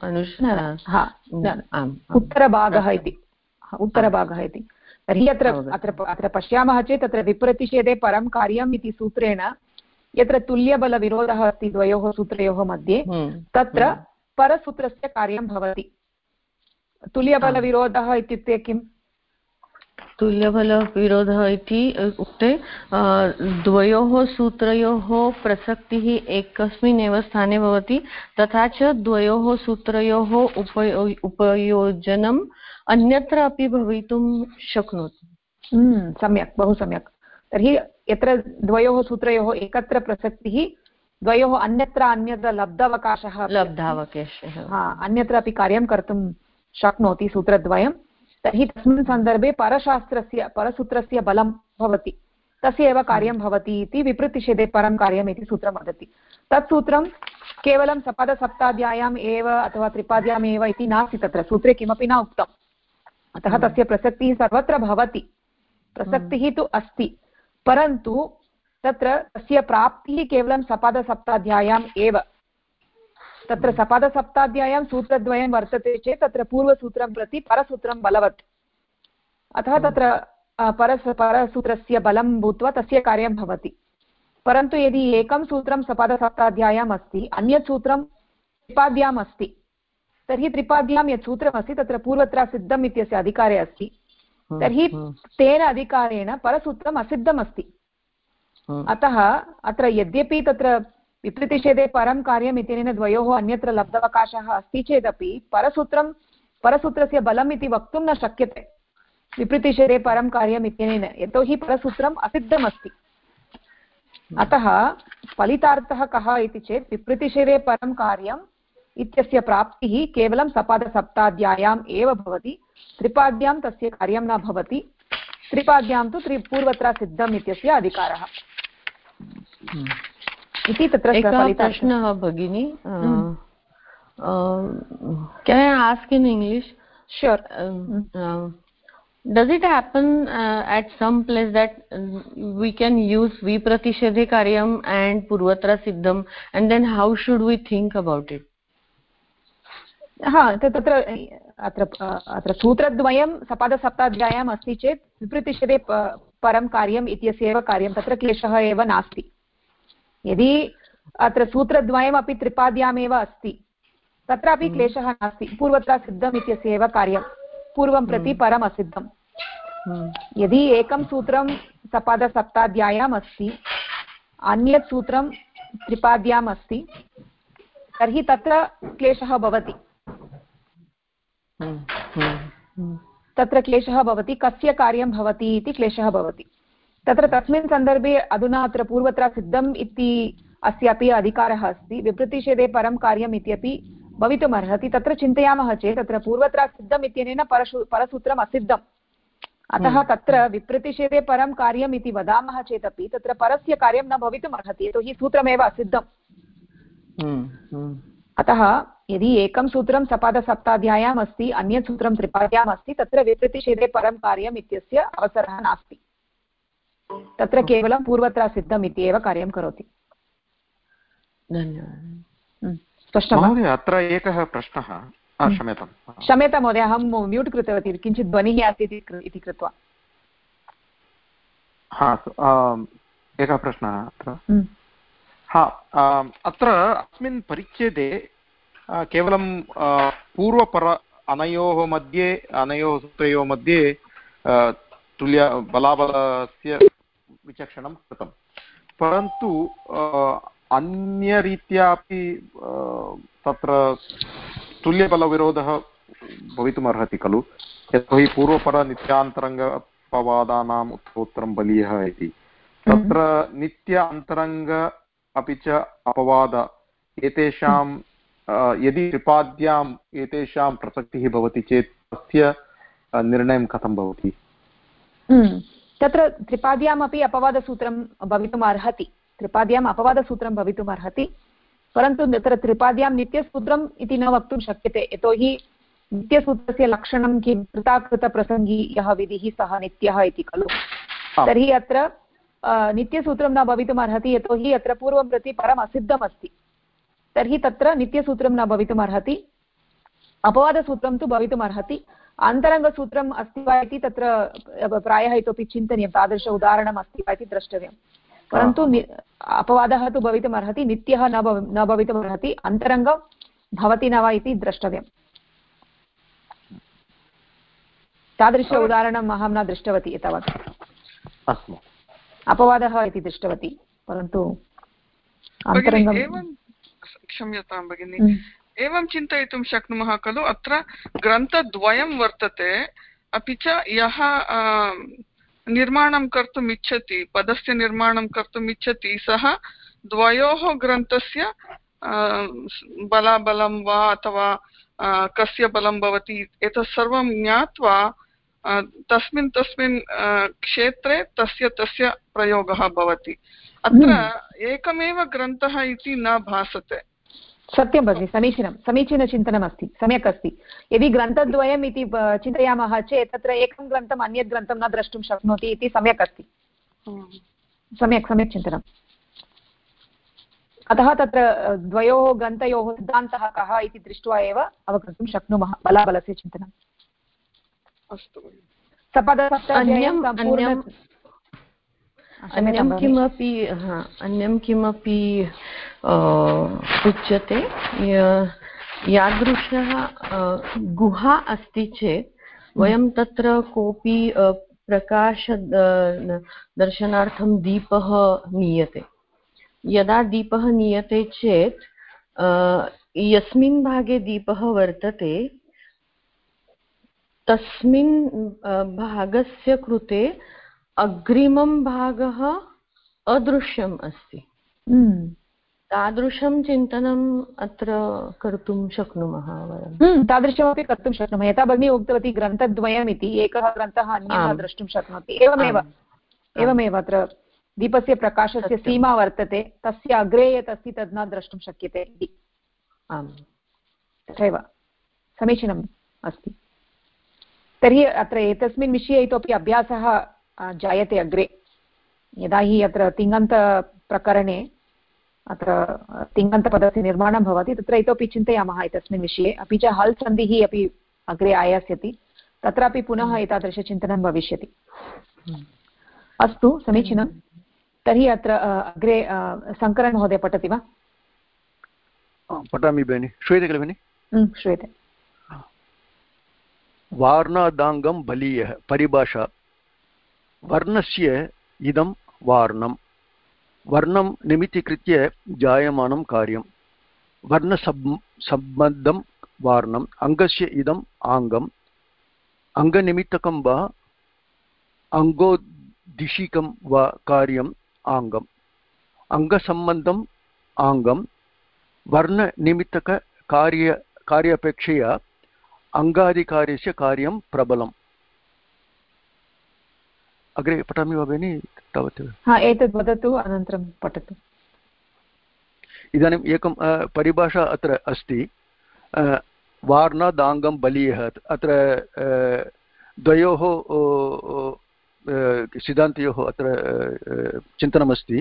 उत्तरभागः इति, उत्तरभागः इति। तर्हि अत्र पश्यामः चेत् तत्र विप्रतिषेधे परं कार्यम् इति सूत्रेण यत्र तुल्यबलविरोधः अस्ति द्वयोः सूत्रयोः मध्ये, तत्र परसूत्रस्य कार्यं भवति। तुल्यबलविरोधः इत्युक्ते किम्? तुल्यबलविरोधः इति उक्ते द्वयोः सूत्रयोः प्रसक्तिः एकस्मिन्नेव स्थाने भवति, तथा च द्वयोः सूत्रयोः उपयोजनम् अन्यत्र अपि भवितुं शक्नोति। सम्यक्, बहु सम्यक्। तर्हि यत्र द्वयोः सूत्रयोः एकत्र प्रसक्तिः, द्वयोः अन्यत्र लब्धावकाशः, अन्यत्र अपि कार्यं कर्तुं शक्नोति सूत्रद्वयं, तर्हि तस्मिन् सन्दर्भे परसूत्रस्य बलं भवति, तस्य एव कार्यं भवति इति विप्रतिषेधे परं कार्यम् इति सूत्रं वदति। तत् सूत्रं केवलं सपादसप्ताध्याय्याम् एव अथवा त्रिपाद्याम् एव इति नास्ति, तत्र सूत्रे किमपि न उक्तम्। अतः तस्य प्रसक्तिः सर्वत्र भवति, प्रसक्तिः तु अस्ति, परन्तु तत्र तस्य प्राप्तिः केवलं सपादसप्ताध्याय्याम् एव। तत्र सपादसप्ताध्याय्यां सूत्रद्वयं वर्तते चेत् तत्र पूर्वसूत्रं प्रति परसूत्रं बलवत्, अतः तत्र परसूत्रस्य बलं भूत्वा तस्य कार्यं भवति। परन्तु यदि एकं सूत्रं सपादसप्ताध्याय्याम् अस्ति, अन्यत् सूत्रं त्रिपाद्याम् अस्ति, तर्हि त्रिपाद्यां यत् सूत्रमस्ति तत्र पूर्वत्रासिद्धम् इत्यस्य अधिकारे अस्ति, तर्हि तेन अधिकारेण परसूत्रम् असिद्धमस्ति। अतः अत्र यद्यपि तत्र विप्रतिषेधे परं कार्यम् इत्यनेन द्वयोः अन्यत्र लब्धावकाशः अस्ति चेदपि परसूत्रस्य बलम् इति वक्तुं न शक्यते विप्रतिषेधे परं कार्यम् इत्यनेन, यतोहि परसूत्रम् असिद्धमस्ति। अतः फलितार्थः कः इति चेत् विप्रतिषेधे परं कार्यं इत्यस्य प्राप्तिः केवलं सपादसप्ताध्यायाम् एव भवति, त्रिपाद्यां तस्य कार्यं न भवति, त्रिपाद्यां तु पूर्वत्र सिद्धम् इत्यस्य अधिकारः इति तत्र एकः प्रश्नः भगिनी, can I ask in English? Sure. Does it happen at some place that we can use vipratishedhe karyam and purvatra siddham, and then how should we think about it? तत्र अत्र सूत्रद्वयं सपादसप्ताध्याय्याम् अस्ति चेत् विप्रतिषेधे परं कार्यम् इत्यस्य एव कार्यं, तत्र क्लेशः एव नास्ति। यदि अत्र सूत्रद्वयमपि त्रिपाद्यामेव अस्ति तत्रापि क्लेशः नास्ति, पूर्वत्र सिद्धम् इत्यस्य एव कार्यं, पूर्वं प्रति परम् असिद्धम्। यदि एकं सूत्रं सपादसप्ताध्याय्याम् अस्ति, अन्यत् सूत्रं त्रिपाद्याम् अस्ति, तर्हि तत्र क्लेशः भवति। तत्र क्लेशः भवति, कस्य कार्यं भवति इति क्लेशः भवति। तत्र तस्मिन् सन्दर्भे अधुना अत्र पूर्वत्र सिद्धम् इति अस्यापि अधिकारः अस्ति, विप्रतिषेधे परं कार्यम् इत्यपि भवितुम् अर्हति। तत्र चिन्तयामः चेत् तत्र पूर्वत्र सिद्धम् इत्यनेन परसूत्रम् असिद्धम्, अतः तत्र विप्रतिषेधे परं कार्यम् इति वदामः चेदपि तत्र परस्य कार्यं न भवितुम् अर्हति, यतोहि सूत्रमेव असिद्धम्। अतः यदि एकं सूत्रं सपादसप्ताध्याय्याम् अस्ति, अन्यत् सूत्रं त्रिपाद्याम् अस्ति, तत्र विप्रतिषेधे परं कार्यम् इत्यस्य अवसरः नास्ति, तत्र केवलं पूर्वत्र सिद्धम् इति एव कार्यं करोति। धन्यवादः महोदय। अत्र एकः प्रश्नः, क्षम्यतां महोदय, अहं म्यूट् कृतवती, किञ्चित् ध्वनिः अस्ति इति कृत्वा। एकः प्रश्नः अत्र अस्मिन् परिच्छेदे केवलं पूर्वपर अनयोः सूत्रयोः मध्ये तुल्य बलाबलस्य विचक्षणं कृतं, परन्तु अन्यरीत्या अपि तत्र तुल्यबलविरोधः भवितुमर्हति खलु, यतोहि पूर्वपरनित्यान्तरङ्गपवादानाम् उत्तरोत्तरं बलीयः इति। तत्र नित्य अन्तरङ्ग अपि च अपवाद एतेषां यदि त्रिपाद्याम् एतेषां प्रसक्तिः भवति चेत् तस्य निर्णयं कथं भवति? तत्र त्रिपाद्यामपि अपवादसूत्रं भवितुम् अर्हति, त्रिपाद्याम् अपवादसूत्रं भवितुम् अर्हति, परन्तु तत्र त्रिपाद्यां नित्यसूत्रम् इति न वक्तुं शक्यते, यतोहि नित्यसूत्रस्य लक्षणं किं, कृताकृतप्रसङ्गी यः विधिः सः नित्यः इति खलु। तर्हि अत्र नित्यसूत्रं न भवितुम् अर्हति, यतोहि अत्र पूर्वं प्रति परम् असिद्धम् अस्ति, तर्हि तत्र नित्यसूत्रं न भवितुम् अर्हति, अपवादसूत्रं तु भवितुम् अर्हति। अन्तरङ्गसूत्रम् अस्ति वा इति तत्र प्रायः इतोपि चिन्तनीयं, तादृश उदाहरणम् अस्ति वा इति द्रष्टव्यं, परन्तु अपवादः तु भवितुम् अर्हति, नित्यः न भवितुम् अर्हति, अन्तरङ्गं भवति न वा इति द्रष्टव्यं। तादृश उदाहरणम् अहं न दृष्टवती एतावत्, अपवादः इति दृष्टवती, परन्तु क्षम्यतां भगिनि, एवं चिन्तयितुं शक्नुमः खलु, अत्र ग्रन्थद्वयं वर्तते, अपि च यः निर्माणं कर्तुम् इच्छति, पदस्य निर्माणं कर्तुम् इच्छति, सः द्वयोः ग्रन्थस्य बलाबलं वा अथवा कस्य बलं भवति एतत् सर्वं ज्ञात्वा तस्मिन् क्षेत्रे तस्य प्रयोगः भवति। अत्र एकमेव ग्रन्थः इति न भासते। सत्यं भगिनि, समीचीनचिन्तनमस्ति, सम्यक् अस्ति। यदि ग्रन्थद्वयम् इति चिन्तयामः चेत् तत्र एकं ग्रन्थम् अन्यत् ग्रन्थं न द्रष्टुं शक्नोति इति सम्यक् अस्ति, सम्यक् चिन्तनम्। अतः तत्र द्वयोः ग्रन्थयोः सिद्धान्तः कः इति दृष्ट्वा एव अवगन्तुं शक्नुमः बलाबलस्य चिन्तनम्। अस्तु, अन्यं किमपि उच्यते, यादृशः गुहा अस्ति चेत् वयं तत्र कोऽपि प्रकाश दर्शनार्थं दीपः नीयते। यदा दीपः नीयते चेत् यस्मिन् भागे दीपः वर्तते तस्मिन् भागस्य कृते अग्रिमं भागः अदृश्यम् अस्ति। तादृशं चिन्तनम् अत्र कर्तुं शक्नुमः वयं। तादृशमपि कर्तुं शक्नुमः। यथा भगिनी उक्तवती ग्रन्थद्वयम् इति, एकः ग्रन्थः अन्यः द्रष्टुं शक्नोति, एवमेव अत्र दीपस्य प्रकाशस्य सीमा वर्तते, तस्य अग्रे यत् अस्ति तद् न द्रष्टुं शक्यते इति। आम्, तथैव समीचीनम् अस्ति। तर्हि अत्र एतस्मिन् विषये इतोपि अभ्यासः जायते अग्रे, यदा हि अत्र तिङन्तप्रकरणे अत्र तिङन्तपदस्य निर्माणं भवति, तत्र इतोपि चिन्तयामः एतस्मिन् विषये। अपि च हल् सन्धिः अपि अग्रे आयास्यति, तत्रापि पुनः एतादृशचिन्तनं भविष्यति। अस्तु, समीचीनं। तर्हि अत्र अग्रे शङ्करन् महोदय पठति वा? पठामि भगिनि। श्रूयते खलु भगिनि? श्रूयते। वार्णादाङ्गं बलीयः। परिभाषा। वर्णस्य इदं वार्णं, वर्णं निमित्तीकृत्य जायमानं कार्यं, वर्णसम्बद्धं वार्णम्, अङ्गस्य इदम् आङ्गम्, अङ्गनिमित्तकं वा अङ्गोद्दिशिकं वा कार्यम् आङ्गम्, अङ्गसम्बन्धम् आङ्गं, वर्णनिमित्तककार्यापेक्षया अङ्गाधिकार्यस्य कार्यं प्रबलम्। अग्रे पठामि वा भगिनि? तावत् एतद् वदतु, अनन्तरं पठतु। इदानीम् एकं परिभाषा अत्र अस्ति, वार्णादाङ्गं बलीयः। अत्र द्वयोः सिद्धान्तयोः अत्र चिन्तनमस्ति।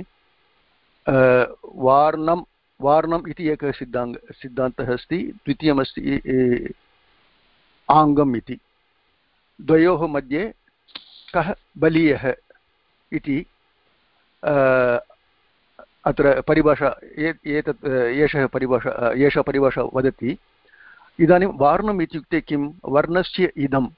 वार्णम् इति एकः सिद्धान्तः अस्ति, द्वितीयमस्ति आङ्गम् इति। द्वयोः मध्ये कः बलीयः इति अत्र परिभाषा, एषा परिभाषा वदति। इदानीं वार्णम् इत्युक्ते किं? वर्णस्य इदं,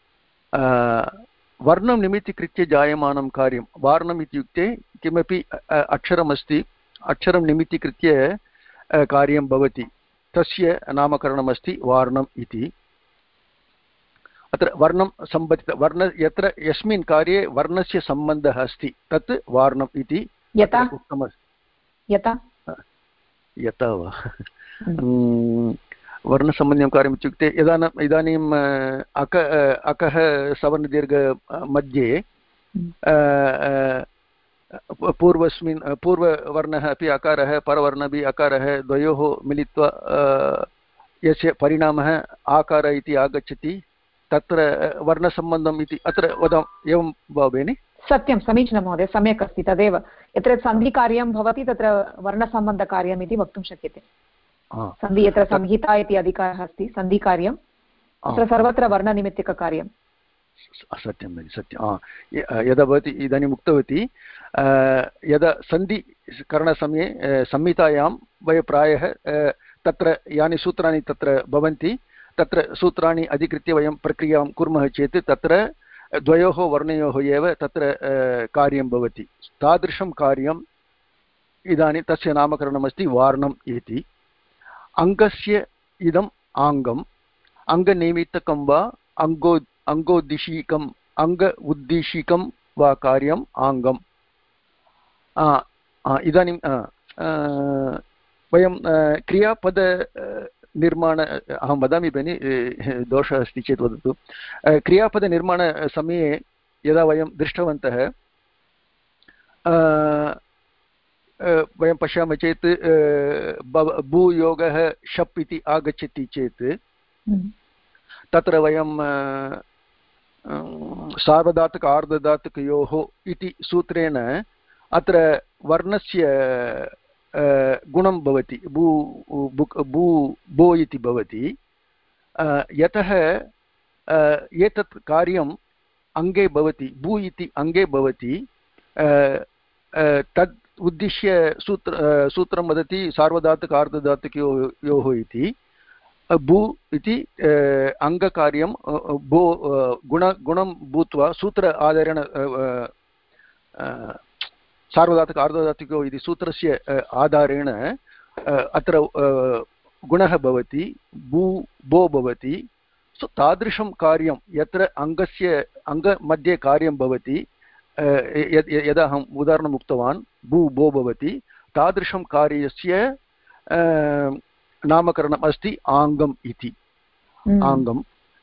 वर्णं निमित्तीकृत्य जायमानं कार्यं। वार्णम् इत्युक्ते किमपि अक्षरमस्ति, अक्षरं निमित्तीकृत्य कार्यं भवति, तस्य नामकरणमस्ति वार्णम् इति। अत्र वर्णं सम्बद्ध, यत्र यस्मिन् कार्ये वर्णस्य सम्बन्धः अस्ति तत् वार्णम् इति उक्तमस्ति। यथा वा वर्णसम्बन्धं कार्यम् इत्युक्ते इदानीम् अकः सवर्णदीर्घ मध्ये पूर्ववर्णः अपि अकारः, परवर्णः अपि अकारः, द्वयोः मिलित्वा यस्य परिणामः आकार इति आगच्छति, तत्र वर्णसम्बन्धम् इति अत्र वदामः। एवं वा भगिनि? सत्यं, समीचीनं महोदय, सम्यक् अस्ति। तदेव यत्र सन्धिकार्यं भवति तत्र वर्णसम्बन्धकार्यम् इति वक्तुं शक्यते। सन्धि, यत्र संहिता इति अधिकारः अस्ति, सन्धिकार्यं, तत्र सर्वत्र वर्णनिमित्तिककार्यं। सत्यं भगिनि, सत्यं। यदा भवती इदानीम् उक्तवती, यदा सन्धिकरणसमये संहितायां वयं प्रायः तत्र यानि सूत्राणि तत्र भवन्ति, तत्र सूत्राणि अधिकृत्य वयं प्रक्रियां कुर्मः चेत् तत्र द्वयोः वर्णयोः एव तत्र कार्यं भवति। तादृशं कार्यम् इदानीं तस्य नामकरणमस्ति वार्णम् इति। अङ्गस्य इदम् आङ्गम्, अङ्गनिमित्तकं वा अङ्गोद्दिशीकम्, अङ्ग उद्दिशिकं वा कार्यम् आङ्गम्। इदानीं वयं क्रियापद निर्माण, अहं वदामि भगिनि, दोषः अस्ति चेत् वदतु। क्रियापदनिर्माणसमये यदा वयं दृष्टवन्तः, वयं पश्यामः चेत् भूयोगः शप् इति आगच्छति चेत् तत्र वयं सार्वधातुक आर्धधातुकयोः इति सूत्रेण अत्र वर्णस्य गुणं भवति, बू इति भवति। यतः एतत् कार्यम् अङ्गे भवति, बू इति अङ्गे भवति, तद् उद्दिश्य सूत्रं वदति सार्वधातुक आर्धधातुकयोः इति। भू इति अङ्गकार्यं गुणं भूत्वा सूत्र आधारेण सार्वधातुक आर्धधातुकयोः इति सूत्रस्य आधारेण अत्र गुणः भवति, बो भवति। सो तादृशं कार्यं यत्र अङ्गमध्ये कार्यं भवति, यदा अहम् उदाहरणम् उक्तवान्, बो भवति, तादृशं कार्यस्य नामकरणम् अस्ति आङ्गम् इति। आङ्गं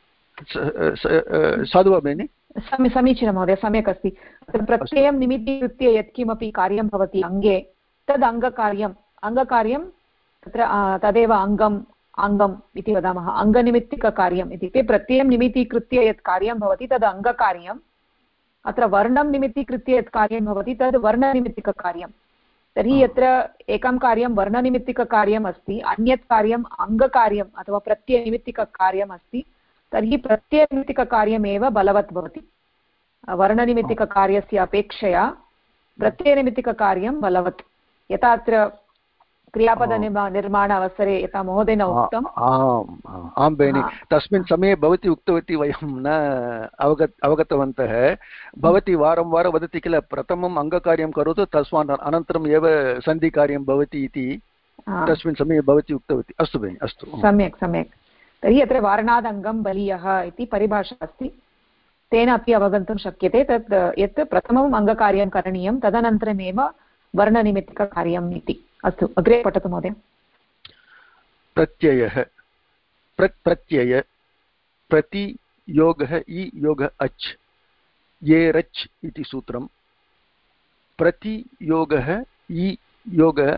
साधु वा भगिनि? समीचीनं महोदय, सम्यक् अस्ति। प्रत्ययं निमित्तीकृत्य यत्किमपि कार्यं भवति अङ्गे तद् अङ्गकार्यम्। अङ्गकार्यं तत्र तदेव अङ्गम् इति वदामः। अङ्गनिमित्तिककार्यम् इत्युक्ते प्रत्ययं निमित्तीकृत्य यत् कार्यं भवति तद् अङ्गकार्यम्। अत्र वर्णं निमित्तीकृत्य यत् कार्यं भवति तद् वर्णनिमित्तिककार्यं। तर्हि यत्र एकं कार्यं वर्णनिमित्तिककार्यम् अस्ति, अन्यत् कार्यम् अङ्गकार्यम् अथवा प्रत्ययनिमित्तिककार्यम् अस्ति, तर्हि प्रत्ययनिमित्तिककार्यमेव बलवत् भवति। वर्णनिमित्तिककार्यस्य अपेक्षया प्रत्ययनिमित्तिककार्यं बलवत्। यथा अत्र क्रियापदनिर्माण अवसरे यथा महोदयेन उक्तम्। आं भगिनि, तस्मिन् समये भवती उक्तवती, वयं न अवगतवन्तः। भवती वारं वारं वदति किल, प्रथमम् अङ्गकार्यं करोतु, तस्मात् अनन्तरम् एव सन्धिकार्यं भवति इति तस्मिन् समये भवती उक्तवती। अस्तु भगिनि, अस्तु, सम्यक् सम्यक्। तर्हि अत्र वारणादङ्गं बलीयः इति परिभाषा अस्ति, तेन अपि अवगन्तुं शक्यते तत् यत् प्रथमम् अङ्गकार्यं करणीयं तदनन्तरमेव वर्णनिमित्तिककार्यम् इति। अस्तु, अग्रे पठतु महोदय। प्रत्ययः प्रत्यय प्रतियोगः इ योगः अच् ये रच् इति सूत्रं। प्रतियोगः इ योगः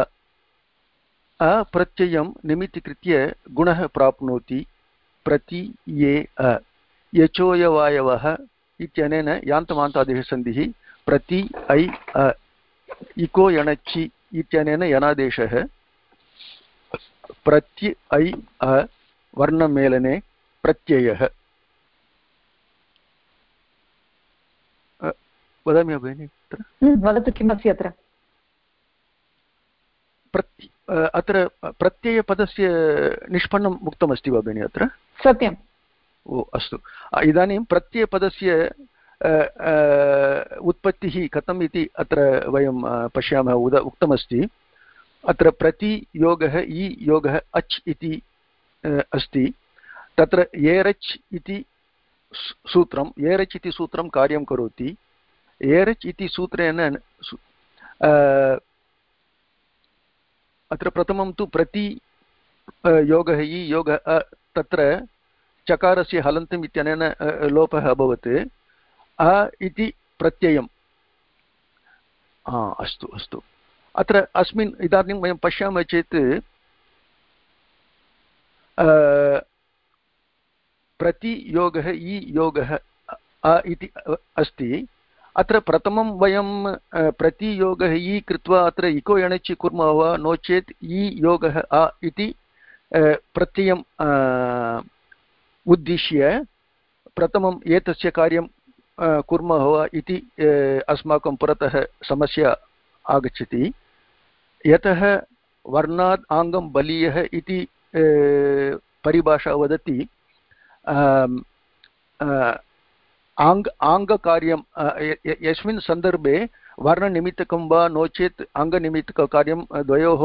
अप्रत्ययं निमित्तीकृत्य गुणः प्राप्नोति। प्रति ये यचोयवायवः इत्यनेन यान्तमान्तादेशसन्धिः। प्रति ऐ इको यणचि इत्यनेन यनादेशः। प्रत्य ऐ वर्णमेलने प्रत्ययः। वदामि भगिनि? वदतु किमस्ति अत्र? अत्र प्रत्ययपदस्य निष्पन्नम् उक्तमस्ति वा भगिनि अत्र? सत्यम्। ओ अस्तु, इदानीं प्रत्ययपदस्य उत्पत्तिः कथम् इति अत्र वयं पश्यामः। उक्तमस्ति अत्र प्रतियोगः इ योगः अच् इति अस्ति। तत्र एरच् इति सूत्रं, एरच् इति सूत्रं कार्यं करोति। एरच् इति सूत्रेण अत्र प्रथमं तु प्रति योगः इ योगः तत्र चकारस्य हलन्तम् इत्यनेन लोपः अभवत्। अ इति प्रत्ययम्। अस्तु अस्तु, अत्र अस्मिन् इदानीं वयं पश्यामः चेत् प्रतियोगः इ योगः अ इति अस्ति। अत्र प्रथमं वयं प्रतियोगः इ कृत्वा अत्र इको यणचि कुर्मः वा, नो चेत् इ योगः अ इति प्रत्ययम् उद्दिश्य प्रथमम् एतस्य कार्यं कुर्मः वा इति अस्माकं पुरतः समस्या आगच्छति। यतः वर्णात् आङ्गं बलीयः इति परिभाषा वदति आङ्गकार्यं यस्मिन् सन्दर्भे वर्णनिमित्तकं वा नो चेत् अङ्गनिमित्तककार्यं द्वयोः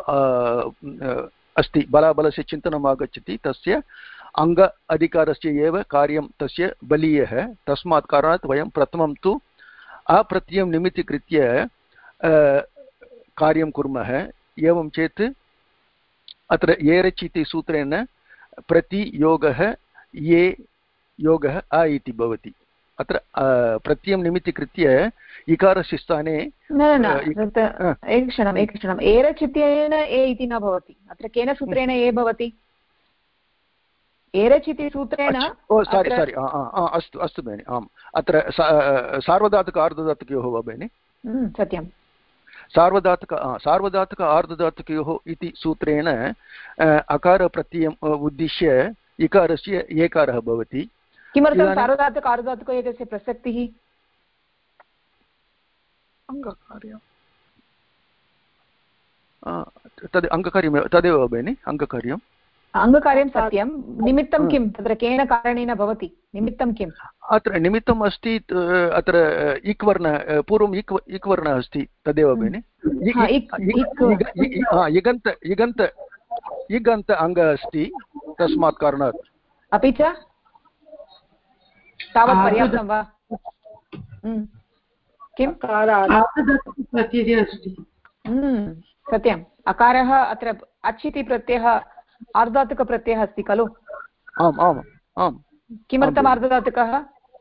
अस्ति, बलाबलस्य चिन्तनम् आगच्छति, तस्य अङ्ग अधिकारस्य एव कार्यं तस्य बलीयः। तस्मात् कारणात् वयं प्रथमं तु अप्रत्ययं निमित्तीकृत्य कार्यं कुर्मः। एवं चेत् अत्र एरच् इति सूत्रेण प्रतियोगः ये योगः अ इति भवति। अत्र प्रत्ययं निमित्तीकृत्य इकारस्य स्थाने एकक्षणम् एरच् इत्यनेन ए इति न भवति। अत्र केन सूत्रेण ए भवति? एरच् इति सूत्रेण। सारि अस्तु अस्तु भगिनि, आम्। अत्र सार्वधातुक आर्धधातुकयोः वा भगिनि? सत्यं, सार्वधातुक आर्धधातुकयोः इति सूत्रेण अकारप्रत्ययम् उद्दिश्य इकारस्य एकारः भवति। किमर्थं सार्वधातुक आर्धधातुक एतस्य प्रसक्तिः? अङ्गकार्यं तद् अङ्गकार्यमेव, तदेव भगिनि अङ्गकार्यम्। अङ्गकार्यं सत्यं, निमित्तं किं तत्र केन कारणेन भवति? निमित्तं किम्? अत्र निमित्तम् अस्ति, अत्र इक् वर्ण, पूर्वम् इक् वर्णः अस्ति, तदेव भगिनि। इगन्त अङ्ग अस्ति, तस्मात् कारणात्। अपि च तावत् पर्याप्तं वा? किं प्रत्ययः अस्ति, सत्यम् अकारः अत्र अच् इति प्रत्ययः आर्धधातुकप्रत्ययः अस्ति खलु आम् आम् आम् किमर्थम् आर्धधातुकः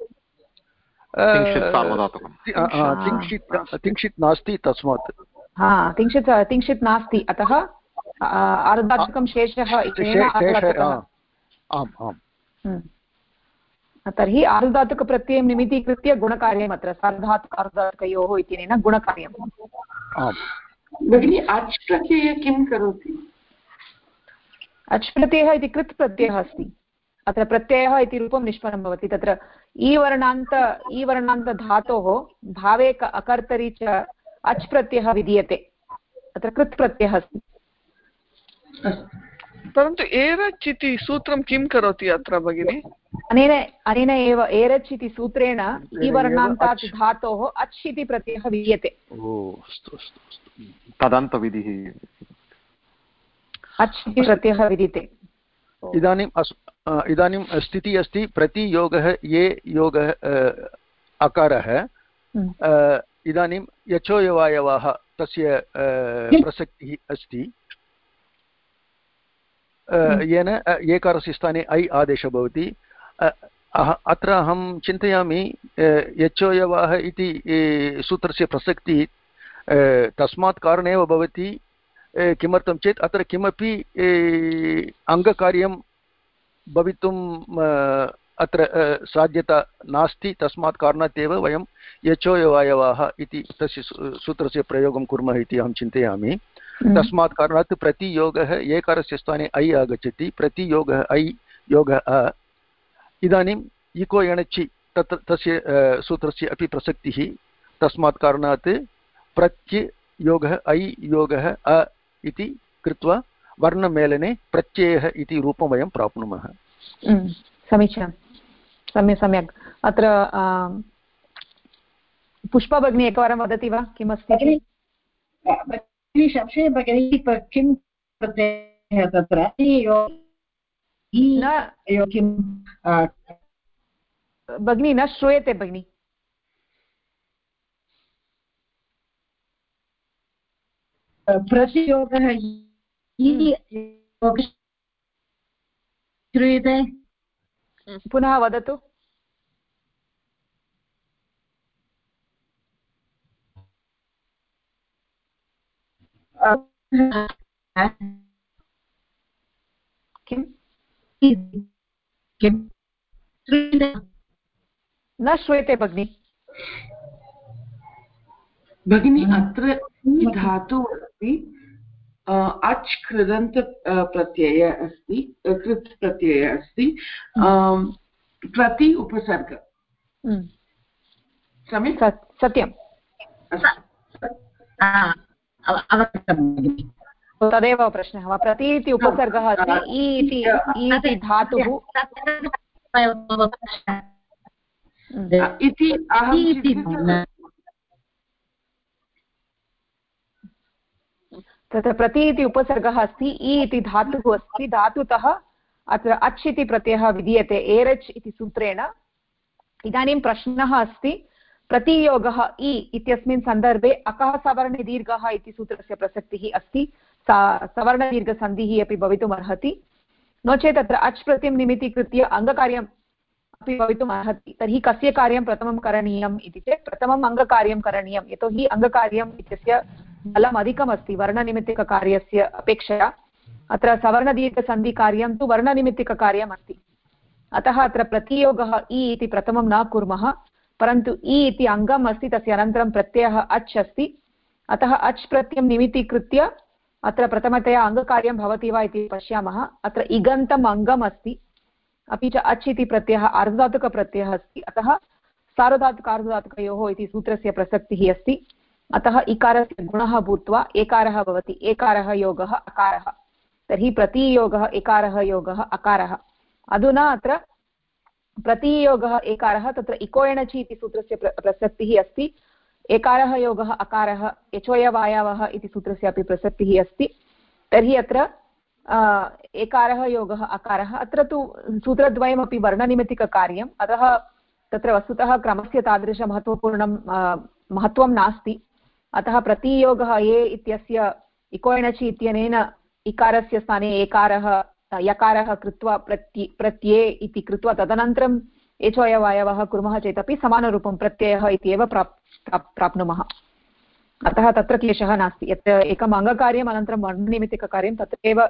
तिङ्क्षित् नास्ति तस्मात् तिङ्क्षित् नास्ति अतः आर्धधातुकं शेषः आम् आम् तर्हि आर्धधातुकप्रत्ययं निमित्तीकृत्य गुणकार्यम् अत्र सार्धधातुकार्धधातुकयोः इत्यनेन गुणकार्यम् भगिनी अच् प्रत्ययः किं करोति अच् प्रत्ययः इति कृत् प्रत्ययः अस्ति अत्र प्रत्ययः इति रूपं निष्पन्नं भवति तत्र ईवर्णान्तधातोः भावे अकर्तरि च अच् प्रत्ययः विधीयते अत्र कृत् प्रत्ययः अस्ति परन्तु एरच् इति सूत्रं किं करोति अत्र भगिनि अनेन एव एरच् इति सूत्रेण ईवर्णान्तात् धातोः अच् इति प्रत्ययः विधीयते तदन्तविधिः अच् इति प्रत्ययः विधीयते इदानीं स्थितिः अस्ति प्रतियोगः ये योगः अकारः इदानीं यचोयवायवः तस्य प्रसक्तिः अस्ति येन एकारस्य स्थाने ऐ आदेशः भवति अत्र अहं चिन्तयामि यचोयवः इति सूत्रस्य प्रसक्तिः तस्मात् कारणेव भवति किमर्थं चेत् अत्र किमपि अङ्गकार्यं भवितुम् अत्र साध्यता नास्ति तस्मात् कारणात् एव वयं यचोयवायवः इति तस्य सूत्रस्य प्रयोगं कुर्मः इति अहं चिन्तयामि तस्मात् कारणात् प्रतियोगः एकारस्य स्थाने ऐ आगच्छति प्रतियोगः ऐ योगः अ इदानीम् इको एणचि तत्र तस्य सूत्रस्य अपि प्रसक्तिः तस्मात् कारणात् प्रत्ययोगः ऐ योगः अ इति कृत्वा वर्णमेलने प्रत्ययः इति रूपं वयं प्राप्नुमः समीचीनं सम्यक् अत्र पुष्पा भगिनी एकवारं वदति वा किमस्ति संशये भगिनी किं प्रत्ययः तत्र भगिनी न श्रूयते भगिनी प्रतियोगः श्रूयते पुनः वदतु किं न श्रूयते भगिनि भगिनी अत्र धातु अस्ति अच् कृदन्त प्रत्यय अस्ति कृत् प्रत्यय अस्ति प्रति उपसर्ग सम्यक् सत्यं तदेव प्रश्नः वा प्रति इति उपसर्गः अस्ति इ इति धातुः इति अहं तत्र प्रति इति उपसर्गः अस्ति इ इति धातुः अस्ति धातुतः अत्र अच् इति प्रत्ययः विधीयते एरच् इति सूत्रेण इदानीं प्रश्नः अस्ति प्रतियोगः इ इत्यस्मिन् सन्दर्भे अकः सवर्णदीर्घः इति सूत्रस्य प्रसक्तिः अस्ति सवर्णदीर्घसन्धिः अपि भवितुम् अर्हति नो चेत् अत्र अच् प्रत्ययं निमित्तीकृत्य अङ्गकार्यम् अपि भवितुम् अर्हति तर्हि कस्य कार्यं प्रथमं करणीयम् इति चेत् प्रथमम् अङ्गकार्यं करणीयं यतोहि अङ्गकार्यम् इत्यस्य बलम् अधिकमस्ति वर्णनिमित्तिककार्यस्य अपेक्षया अत्र सवर्णदीर्घसन्धिकार्यं तु वर्णनिमित्तिककार्यम् अस्ति अतः अत्र प्रतियोगः इ इति प्रथमं न कुर्मः परन्तु इ इति अङ्गम् अस्ति तस्य अनन्तरं प्रत्ययः अच् अस्ति अतः अच् प्रत्ययं निमित्तीकृत्य अत्र प्रथमतया अङ्गकार्यं भवति वा इति पश्यामः अत्र इगन्तम् अङ्गम् अस्ति अपि च अच् इति प्रत्ययः आर्धधातुकप्रत्ययः अस्ति अतः सार्वधातुकार्धधातुकयोः इति सूत्रस्य प्रसक्तिः अस्ति अतः इकारस्य गुणः भूत्वा एकारः भवति एकारः योगः अकारः तर्हि प्रतियोगः एकारः योगः अकारः अधुना अत्र प्रतियोगः एकारः तत्र इको एणचि इति सूत्रस्य प्रसक्तिः अस्ति एकारः योगः अकारः यचोयवायवः इति सूत्रस्य अपि प्रसक्तिः अस्ति तर्हि अत्र एकारः योगः अकारः अत्र तु सूत्रद्वयमपि वर्णनिमित्तिककार्यम् अतः तत्र वस्तुतः क्रमस्य तादृशमहत्त्वपूर्णं महत्त्वं नास्ति अतः प्रतियोगः ये इत्यस्य इकोयणचि इत्यनेन इकारस्य स्थाने एकारः यकारः कृत्वा प्रत्यये इति कृत्वा तदनन्तरम् एचोयवायवः कुर्मः चेदपि समानरूपं प्रत्ययः इत्येव प्राप्नुमः। अतः तत्र क्लेशः नास्ति। यत् एकम् अङ्गकार्यम् अनन्तरं वर्णनिमित्तिककार्यं तत्रैव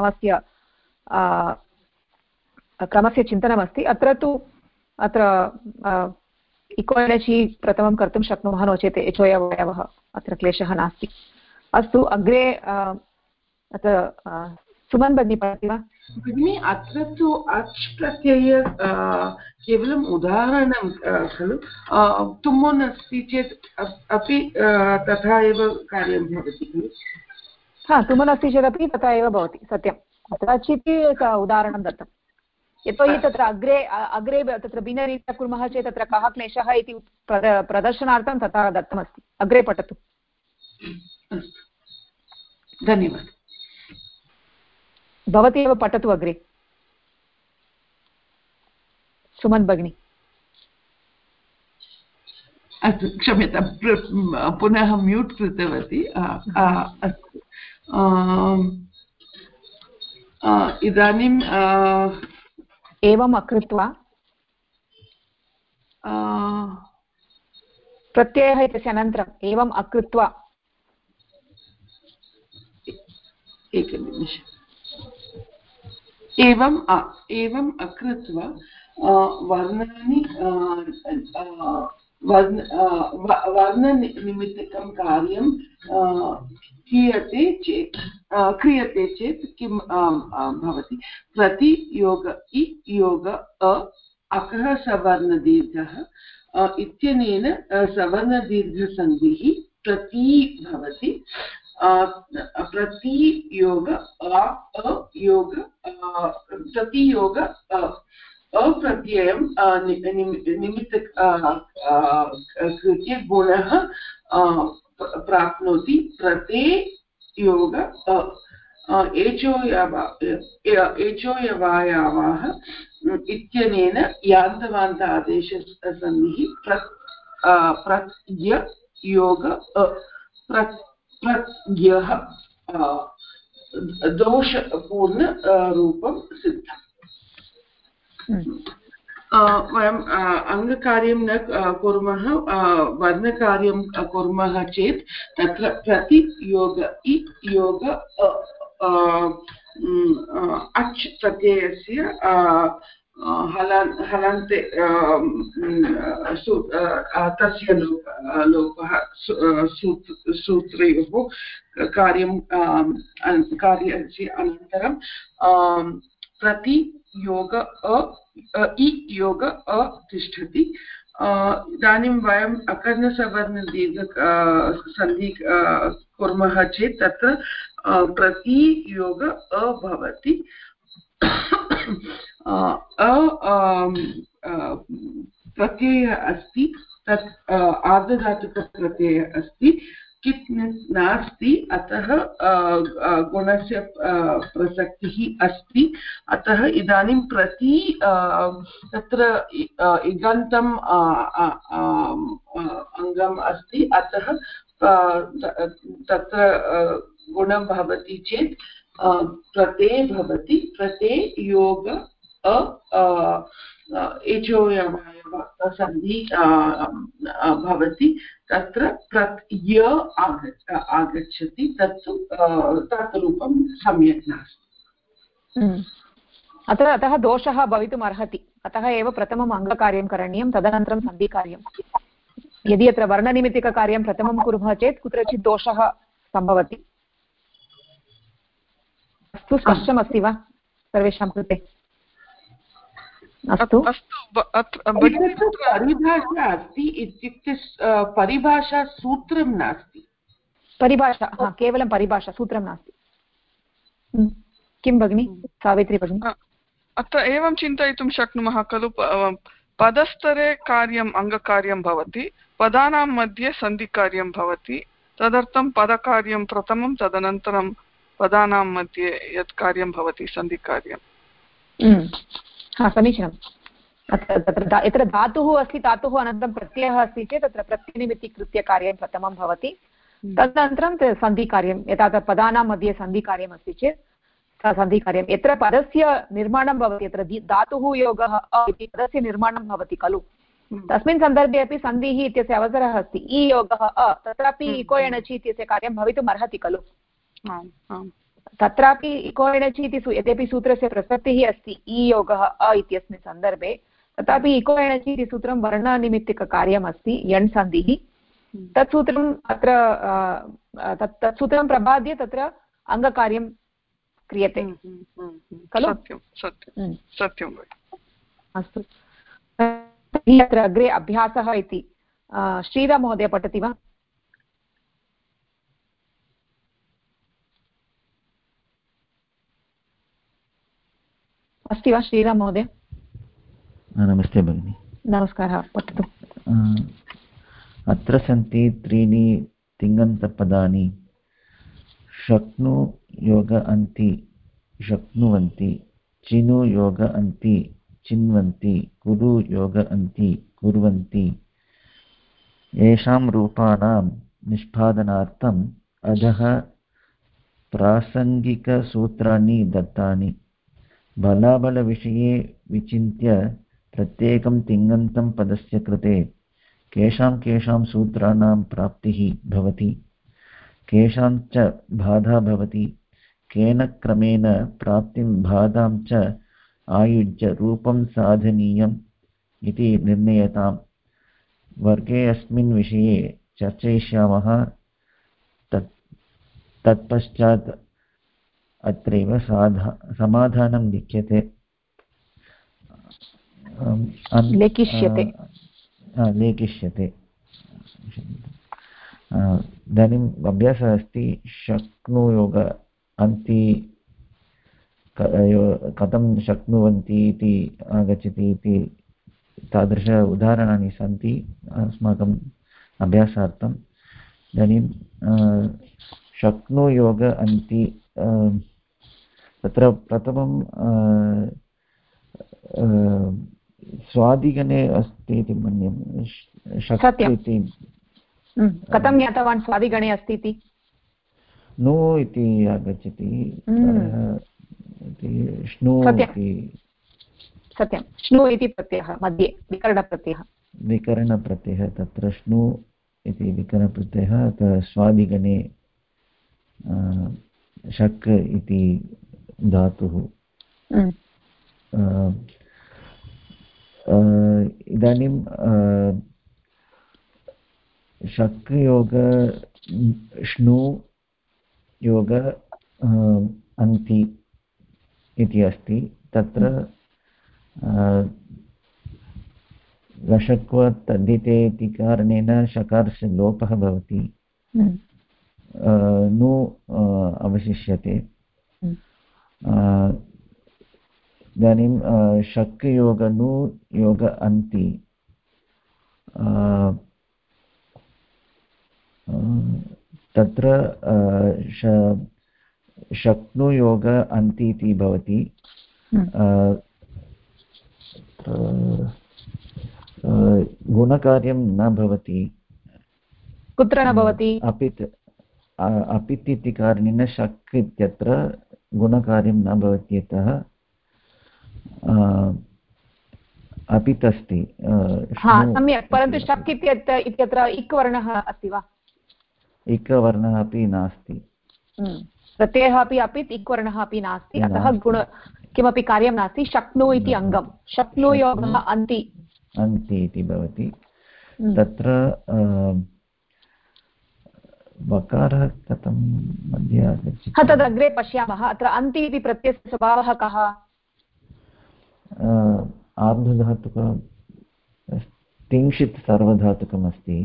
क्रमस्य चिन्तनमस्ति। अत्र तु इकोयणचि प्रथमं कर्तुं शक्नुमः, नो चेत् एचोयवायवः, अत्र क्लेशः नास्ति। अस्तु, अग्रे सुमन् भगिनी पठति वा? भगिनी, अत्र तु अच् प्रत्यय केवलम् उदाहरणं खलु, तुम्मुन् अस्ति चेत् अपि तथा एव कार्यं भवति खलु? हा, तुम्मुन् अस्ति चेदपि तथा एव भवति, सत्यम्। अत्र अच् इति उदाहरणं दत्तं, यतोहि तत्र अग्रे तत्र भिन्नरीत्या कुर्मः चेत् तत्र कः क्लेशः इति प्रदर्शनार्थं तथा दत्तमस्ति। अग्रे पठतु। धन्यवादः। भवती एव पठतु अग्रे, सुमन् भगिनी। अस्तु, क्षम्यतां, पुनः म्यूट् कृतवती। अस्तु, इदानीं एवम् अकृत्वा प्रत्ययः इत्यस्य अनन्तरम् एवम् अकृत्वा, एकनिमिषम्, एवम् अकृत्वा वर्णानि वर्णनिमित्तकं कार्यं क्रियते चेत् किं भवति? प्रतियोग इ योग अ अकः सवर्णदीर्घः इत्यनेन सवर्णदीर्घसन्धिः प्रति भवति। प्रतियोग अयोग प्रतियोग अप्रत्ययं निमित्त कृत्य गुणः प्राप्नोति। प्रत्ययोग एचोयवायावः इत्यनेन यान्तवान्त आदेशसन्धिः प्रत्ययोग प्रत्ययः दोषपूर्ण रूपं सिद्धम्। वयम् अङ्गकार्यं न कुर्मः, वर्णकार्यं कुर्मः चेत् तत्र प्रतियोग इ योग अच् प्रत्ययस्य हलन्ते तस्य लोपः सूत्रयोः कार्यस्य अनन्तरं प्रतियोग इ योग अ तिष्ठति। इदानीं वयम् अकर्णसवर्णदीर्घ सन्धि कुर्मः चेत् तत्र प्रतियोग अ भवति। प्रत्ययः अस्ति, तत् आर्धधातुकप्रत्ययः अस्ति, कित् नास्ति, अतः गुणस्य प्रसक्तिः अस्ति। अतः इदानीं प्रति तत्र इगन्तम् अङ्गम् अस्ति, अतः तत्र गुणं भवति चेत् प्रते भवति। प्रते योग एचोयवायवसन्धि भवति, तत्र प्रत्यय आगच्छति। तत्तु तत् रूपं सम्यक् नास्ति। अतः दोषः भवितुम् अर्हति। अतः एव प्रथमम् अङ्गकार्यं करणीयं, तदनन्तरं सन्धिकार्यं। यदि अत्र वर्णनिमित्तिककार्यं प्रथमं कुर्मः चेत् कुत्रचित् दोषः सम्भवति। अस्तु, स्पष्टमस्ति वा सर्वेषां कृते? अस्तु, परिभाषा अस्ति इत्युक्ते परिभाषा सूत्रं नास्ति। परिभाषा, केवलं परिभाषा, सूत्रं नास्ति। किं भगिनि सावित्री भगिनी? अत्र एवं चिन्तयितुं शक्नुमः खलु, पदस्तरे कार्यम् अङ्गकार्यं भवति, पदानां मध्ये सन्धिकार्यं भवति, तदर्थं पदकार्यं प्रथमं, तदनन्तरं पदानां मध्ये यत् कार्यं भवति सन्धिकार्यं। समीचीनम्। तत्र यत्र धातुः अस्ति, धातुः अनन्तरं प्रत्ययः अस्ति चेत् तत्र प्रत्ययनिमित्तीकृत्य कार्यं प्रथमं भवति, तदनन्तरं सन्धिकार्यं यथा पदानां मध्ये सन्धिकार्यम् अस्ति चेत् सन्धिकार्यं यत्र पदस्य निर्माणं भवति यत्र धातुः योगः अ इति पदस्य निर्माणं भवति खलु तस्मिन् सन्दर्भे अपि सन्धिः इत्यस्य अवसरः अस्ति इ योगः अ तत्रापि इको एणचि इत्यस्य कार्यं भवितुम् अर्हति खलु तत्रापि इको एणचि इति यद्यपि सूत्रस्य प्रसक्तिः अस्ति इ योगः अ इत्यस्मिन् सन्दर्भे तथापि इको एणचि इति सूत्रं वर्णनिमित्तिककार्यम् अस्ति यण् सन्धिः तत् सूत्रम् अत्र तत् सूत्रं प्रबाद्य तत्र अङ्गकार्यं क्रियते खलु सत्यं अस्तु तर्हि अत्र अग्रे अभ्यासः इति श्रीराममहोदय पठति वा अस्ति वा श्रीराममहोदय नमस्ते भगिनि नमस्कारः पठतु अत्र सन्ति त्रीणि तिङन्तपदानि शक्नु योग अन्ति शक्नुवन्ति चिनु योग अन्ति चिन्वन्ति कुरु योग अन्ति कुर्वन्ति येषां रूपाणां निष्पादनार्थम् अधः प्रासङ्गिकसूत्राणि दत्तानि बलाबलविषये विचिन्त्य प्रत्येकं तिङन्तं पदस्य कृते केषां सूत्राणां प्राप्तिः भवति केषाञ्च बाधा भवति केन क्रमेण प्राप्तिं बाधां च आयुज्य रूपं साधनीयम् इति निर्णयताम् वर्गे अस्मिन् विषये चर्चयिष्यामः तत्पश्चात् अत्रैव समाधानं लिख्यते लेखिष्यते इदानीम् अभ्यासः अस्ति शक्नुयोग अन्ति कथं शक्नुवन्ति इति आगच्छति इति तादृश उदाहरणानि सन्ति अस्माकम् अभ्यासार्थम् इदानीं शक्नुयोग अन्ति तत्र प्रथमं स्वादिगणे अस्ति इति मन्ये शक्ति इति कथं ज्ञातवान् स्वादिगणे अस्ति इति नु इति आगच्छति श्नु इति सत्यं श्नु इति प्रत्ययः मध्ये विकरणप्रत्ययः तत्र श्नु इति विकरणप्रत्ययः स्वादिगणे शक् इति धातुः इदानीं शक् योग श्नु योग अन्ति इति अस्ति तत्र लशक्व तद्धिते इति कारणेन शकारस्य लोपः भवति नु अवशिष्यते इदानीं शक् योग नु योग अन्ति तत्र शक्नुयोग अन्ति इति भवति गुणकार्यं न भवति कुत्र न भवति अपित् इति कारणेन शक् इत्यत्र गुणकार्यं न भवति यतः अपित् अस्ति सम्यक् परन्तु शक् इत्यत्र इक् वर्णः अस्ति वा इक् वर्णः अपि नास्ति प्रत्ययः अपि अपित् इक् वर्णः अपि नास्ति अतः गुण किमपि कार्यं नास्ति शक्नु इति अङ्गं शक्नुयोगः अन्ति इति भवति तत्र वकारः कथं मध्ये आगच्छति तदग्रे पश्यामः अत्र अन्ति इति प्रत्ययस्य स्वभावः कः आर्धधातुक तिंशित् सार्वधातुकमस्ति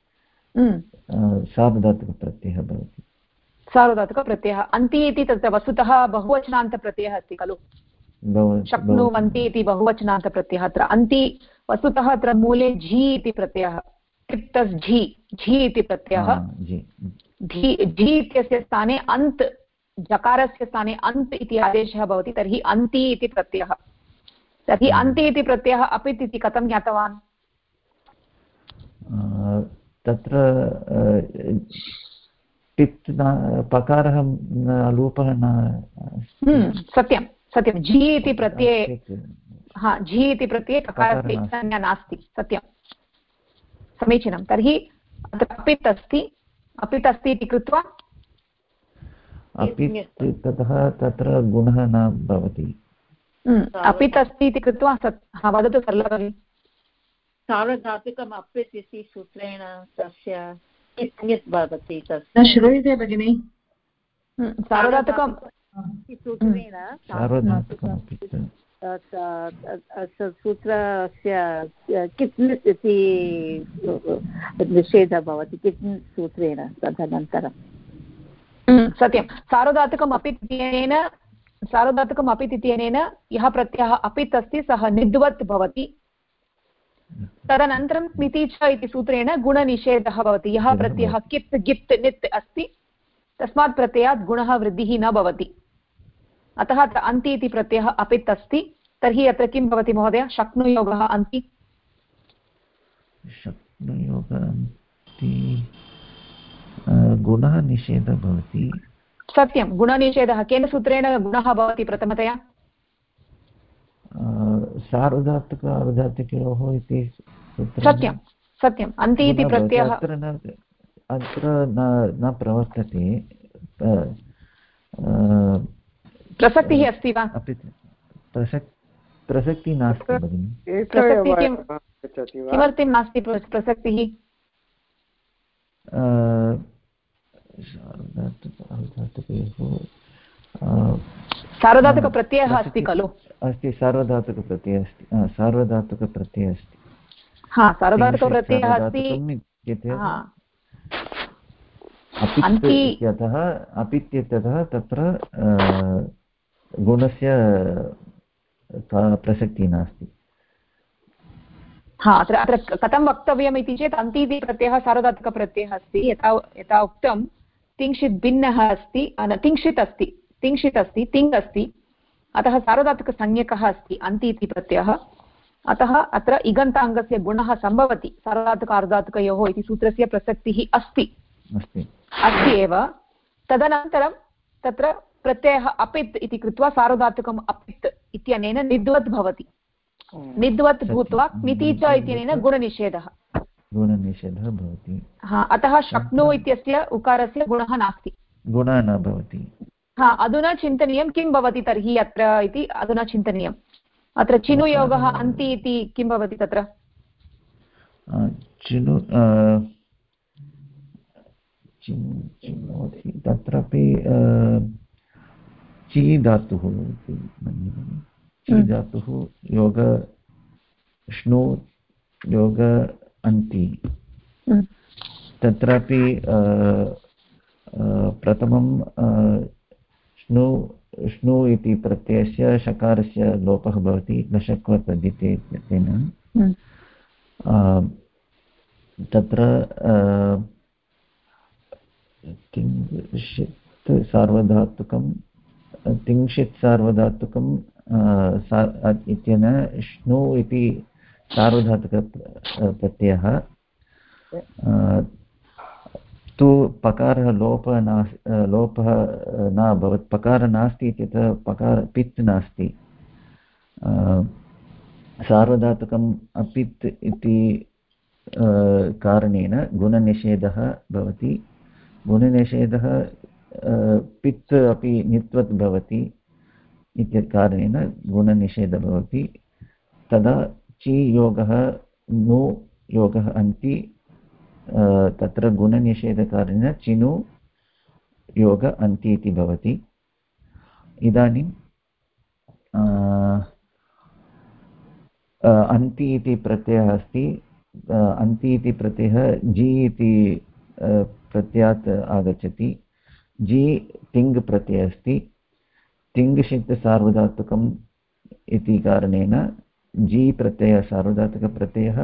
सार्वधातुकप्रत्ययः भवति सार्वधातुकप्रत्ययः अन्ति इति तत्र वस्तुतः बहुवचनान्तप्रत्ययः अस्ति खलु शक्नुवन्ति इति बहुवचनान्तप्रत्ययः अत्र अन्ति वस्तुतः अत्र मूले झि इति प्रत्ययः क्रिप्तस् झि इति प्रत्ययः झि इत्यस्य स्थाने अन्त् जकारस्य स्थाने अन्त् इति आदेशः भवति तर्हि अन्ति इति प्रत्ययः तर्हि अन्ति इति प्रत्ययः अपित् इति कथं ज्ञातवान् तत्र पित् पकारः लोपः न सत्यं सत्यं झि इति प्रत्यये हा झि इति प्रत्यये ककारस्य संज्ञा नास्ति सत्यं समीचीनं तर्हि अत्र अपित् अस्ति इति कृत्वा अपित् ततः तत्र गुणः न भवति अपित् अस्ति इति कृत्वा वदतु सरला भगिनी सार्वधातुकम् अपित् इति सूत्रेण तस्य कित् भवति न श्रूयते भगिनि सार्वधातुकं सूत्रेण सूत्रस्य कित् इति निषेधः भवति कित् सूत्रेण तदनन्तरं सत्यं सार्वधातुकम् अपित् इत्यनेन यः प्रत्ययः अपित् अस्ति सः निद्वत् भवति तदनन्तरं क्निति च इति सूत्रेण गुणनिषेधः भवति यः प्रत्ययः कित् गित् नित् अस्ति तस्मात् प्रत्ययात् गुणः वृद्धिः न भवति अतः अत्र अन्ति इति प्रत्ययः अपित् अस्ति तर्हि अत्र किं भवति महोदय शक्नुयोगः अन्ति गुणः निषेधः भवति सत्यं गुणनिषेधः केन सूत्रेण गुणः भवति प्रथमतया सार्वधातुक अर्धातुकयोः इति सत्यं सत्यम् अन्ति इति प्रत्ययः अत्र न प्रवर्तते प्रसक्तिः अस्ति वा प्रसक्तिः नास्ति भगिनि किमर्थं नास्ति प्रसक्तिः सार्वधातुकप्रत्ययः अस्ति खलु अस्ति सार्वधातुकप्रत्ययः अस्ति सार्वधातुकप्रत्ययः अस्ति हा सार्वधातुकप्रत्ययः अस्ति अपित् इत्यतः तत्र गुणस्य प्रसक्तिः नास्ति हा अत्र कथं वक्तव्यम् इति चेत् अन्ति इति प्रत्ययः सार्वधातुकप्रत्ययः अस्ति यथा उक्तं तिङ्क्षित् भिन्नः अस्ति तिङ्क्षित् अस्ति तिङ् अस्ति अतः सार्वधातुकसंज्ञकः अस्ति अन्ति इति प्रत्ययः अतः अत्र इगन्ताङ्गस्य गुणः सम्भवति सार्वधातुक अर्धातुकयोः इति सूत्रस्य प्रसक्तिः अस्ति एव तदनन्तरं तत्र प्रत्ययः अपित् इति कृत्वा सार्वधातुकम् अपित् इत्यनेन निद्वत् भवति निद्वत् भूत्वा क्निति च इत्यनेन गुणनिषेधः भवति अतः शक्नु इत्यस्य उकारस्य गुणः नास्ति गुणः न भवति अधुना चिन्तनीयं किं भवति तर्हि अत्र इति अधुना चिन्तनीयम् अत्र चिनुयोगः अन्ति इति किं भवति तत्र तत्रापि ची धातुः योग श्नु योग अन्ति तत्रापि प्रथमं श्नु इति प्रत्ययस्य शकारस्य लोपः भवति लशक्वपदिते तेन तत्र तिङ्क्षित् सार्वधातुकं इत्यनेन श्नु इति सार्वधातुकप्रत्ययः तु पकारः लोपः न अभवत् पकारः नास्ति इत्यतः पकार पित् नास्ति सार्वधातुकम् अपित् इति कारणेन गुणनिषेधः भवति गुणनिषेधः पित् अपि नित्वत् भवति इति कारणेन गुणनिषेधः भवति तदा ची योगः नु योगः अन्ति तत्र गुणनिषेधकारणेन चिनु योग अन्ति इति भवति इदानीं अन्ति इति प्रत्ययः अस्ति अन्ति इति प्रत्ययः जी इति प्रत्ययात् आगच्छति जी तिङ् प्रत्ययः अस्ति तिङ्क्षित् सार्वधातुकम् इति कारणेन जी प्रत्ययः सार्वधातुकप्रत्ययः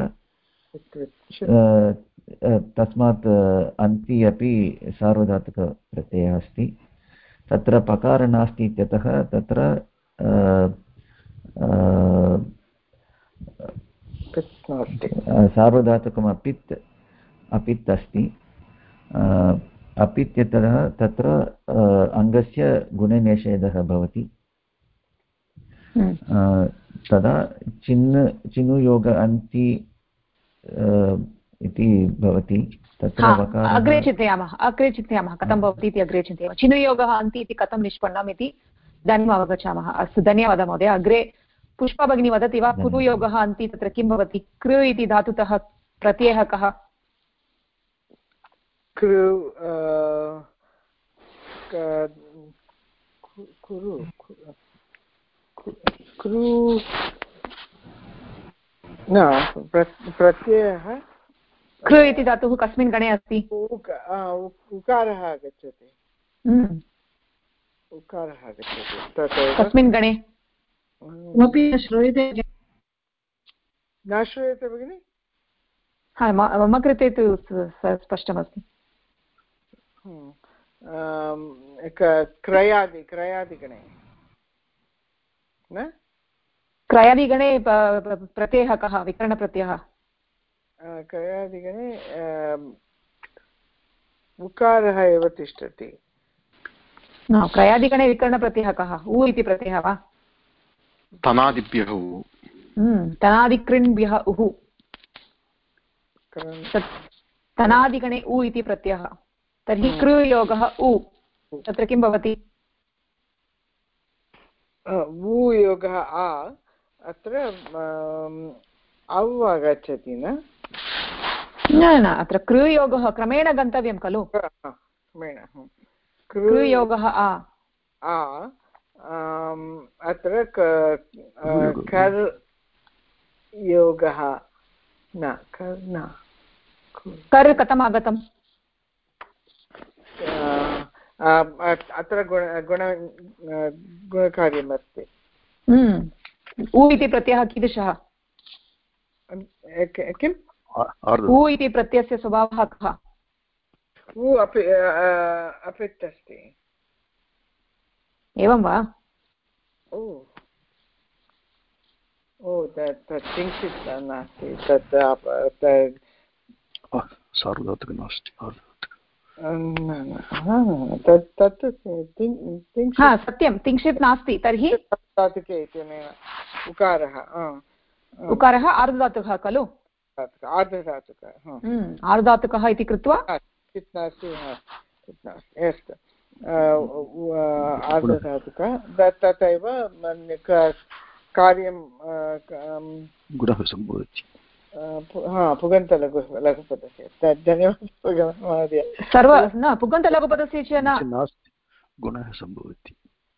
तस्मात् अन्ति अपि सार्वधातुकप्रत्ययः अस्ति तत्र पकारः नास्ति इत्यतः तत्र सार्वधातुकम् अपित् अस्ति अपि इत्यतः तत्र अङ्गस्य गुणनिषेधः भवति। तदा चिनुयोग अन्ति इति भवति। तत्र अग्रे चिन्तयामः कथं भवति इति अग्रे चिन्तयामः। चिनुयोगः अन्ति इति कथं निष्पन्नम् इति इदानीम् अवगच्छामः। अस्तु, धन्यवादः महोदय। अग्रे पुष्पा भगिनी वदति वा? कुरुयोगः अन्ति तत्र किं भवति? कृ इति धातुतः प्रत्ययः कः? प्रत्ययः कृ इति धातुः कस्मिन् गणे अस्ति? उकारः आगच्छति। उकारः आगच्छति कस्मिन् गणे? किमपि न श्रूयते भगिनि? मम कृते तु स्पष्टमस्ति। क्रयादिगणे न? क्रयादिगणे प्रत्ययः कः? विकरणप्रत्ययः? क्रयादिगणे उकारः एव तिष्ठति। क्रयादिगणे विकरणप्रत्ययः कः? उ इति प्रत्ययः वा? तनादिभ्यः तनादिकृन्भ्यः उः। तनादिगणे उ इति प्रत्ययः। तर्हि कृयोगः उ, तत्र किं भवति? उ योगः आ, अत्र औ आगच्छति न? न, अत्र कृयोगः क्रमेण गन्तव्यं खलु? कृयोगः आ, अत्र कर् योगः न। कर् कथम् आगतम्? अत्र गुणकार्यम् अस्ति। उ इति प्रत्ययः कीदृशः? किम्? उ इति प्रत्ययस्य स्वभावः कः? उ अपित् अस्ति। एवं वा? किञ्चित् नास्ति तत् सार्वधातुकं नास्ति। सत्यं, तिङ्क्षित् नास्ति। तर्हि धातुके इत्यनेन उकारः आर्धधातुकः खलु? आर्धधातुकः इति कृत्वा आर्धधातुकः तथैव कार्यं गुणः सम्भवति। पुगन्तलघुपदस्य। धन्यवादः महोदय। न पुगन्तलघुपदस्य च नास्ति, गुणः सम्भवति।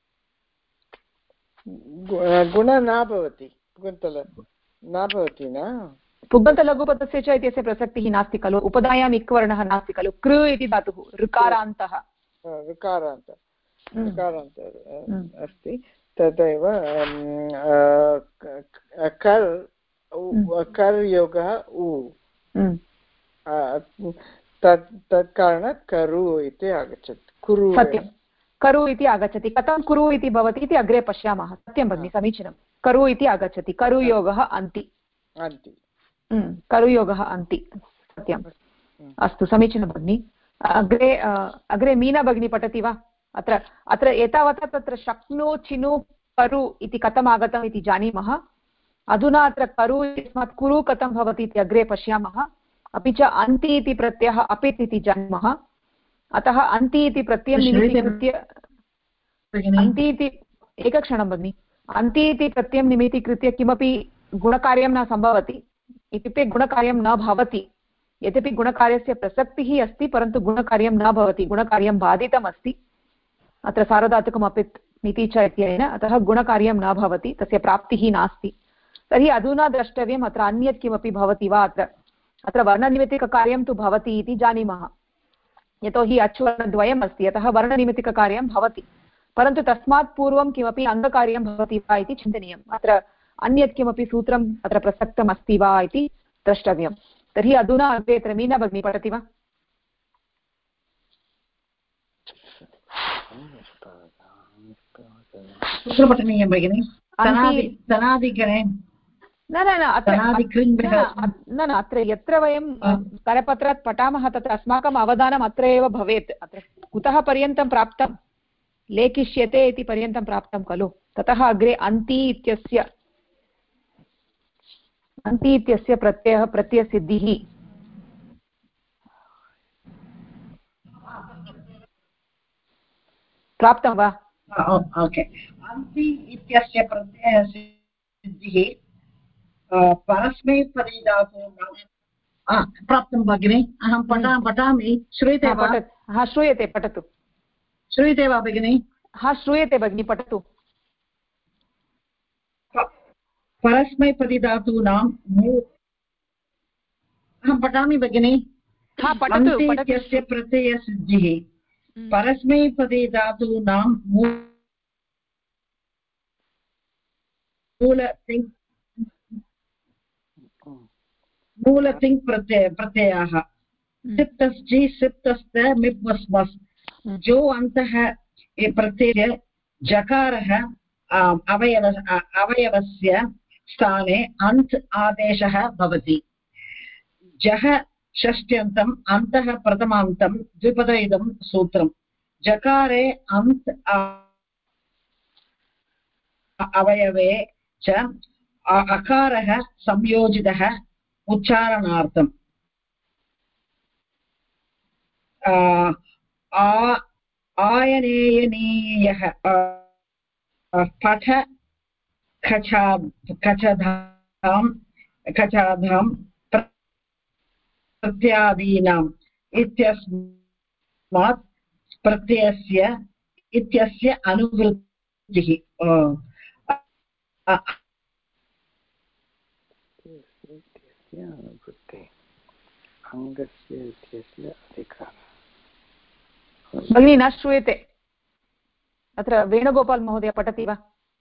गुण न भवति, पुगन्तल न भवति न। पुगन्तलघुपदस्य च इत्यस्य प्रसक्तिः नास्ति खलु? उपधायाम् इक्वर्णः नास्ति खलु? कृ इति धातुः ऋकारान्तः अस्ति। तथैव कर् योगः उ, तत् कारणात् करु इति आगच्छति। सत्यं, करु इति आगच्छति। कथं कुरु इति भवति इति अग्रे पश्यामः। सत्यं भगिनि, समीचीनं। करु इति आगच्छति। करुयोगः अन्ति। करुयोगः अन्ति, सत्यम्। अस्तु, समीचीनं भगिनि। अग्रे मीना भगिनी पठति वा? अत्र एतावता तत्र शक्नु चिनु करु इति कथम् आगतम् इति जानीमः। अधुना अत्र करु इत्यस्मात् कुरु कथं भवति इति अग्रे पश्यामः। अपि च अन्ति इति प्रत्ययः अपित् इति जानीमः। अतः अन्ति इति प्रत्ययं निमित्तीकृत्य अन्ति इति एकक्षणं भगिनि, अन्ति इति प्रत्ययं निमित्तीकृत्य किमपि गुणकार्यं न सम्भवति। इत्युक्ते गुणकार्यं न भवति। यद्यपि गुणकार्यस्य प्रसक्तिः अस्ति, परन्तु गुणकार्यं न भवति, गुणकार्यं बाधितम् अस्ति अत्र सार्वधातुकम् अपित् निति च इत्यनेन। अतः गुणकार्यं न भवति, तस्य प्राप्तिः नास्ति। तर्हि अधुना द्रष्टव्यम् अत्र अन्यत् किमपि भवति वा। अत्र वर्णनिमित्तिककार्यं तु भवति इति जानीमः, यतोहि अच्वर्णद्वयम् अस्ति, अतः वर्णनिमित्तिककार्यं भवति। परन्तु तस्मात् पूर्वं किमपि अङ्गकार्यं भवति वा इति चिन्तनीयम्। अत्र अन्यत् किमपि सूत्रम् अत्र प्रसक्तम् अस्ति वा इति द्रष्टव्यम्। तर्हि अधुना अग्रे अत्र मीना भगिनी पठति वा? कुत्र पठनीयं भगिनि? तनादिगणे न अत्र यत्र वयं करपत्रात् पठामः तत्र अस्माकम् अवधानम् अत्र एव भवेत्। अत्र कुतः पर्यन्तं प्राप्तं, लेखिष्यते इति पर्यन्तं प्राप्तं खलु, ततः अग्रे अन्ति इत्यस्य प्रत्ययसिद्धिः। प्राप्तं वा? ओके, अन्ति इत्यस्य प्रत्ययसिद्धिः परस्मैपदीधातूनां प्राप्तं भगिनि। अहं पठामि, श्रूयते वा? हा श्रूयते, पठतु। श्रूयते वा भगिनि? हा श्रूयते भगिनि, पठतु। परस्मैपदीधातूनां अहं पठामि भगिनि। अन्ति इत्यस्य प्रत्ययसिद्धिः परस्मैपदीधातूनां मूलतिङ् प्रत्ययाः सिप्तस्जि सिप्तस्त मिप्मस्मस् जो अन्तः प्रत्यय जकारः अवयवस्य स्थाने अन्त् आदेशः भवति। जः षष्ट्यन्तम् अन्तः प्रथमान्तं द्विपद इदं सूत्रं। जकारे अन्त् अवयवे च अकारः संयोजितः उच्चारणार्थम्। आयनेयनीयः पठ खचाधां प्रत्यादीनाम् इत्यस्मात् प्रत्ययस्य इत्यस्य अनुवृत्तिः। भगिनी न श्रूयते। अत्र वेणुगोपाल् महोदय पठति वा?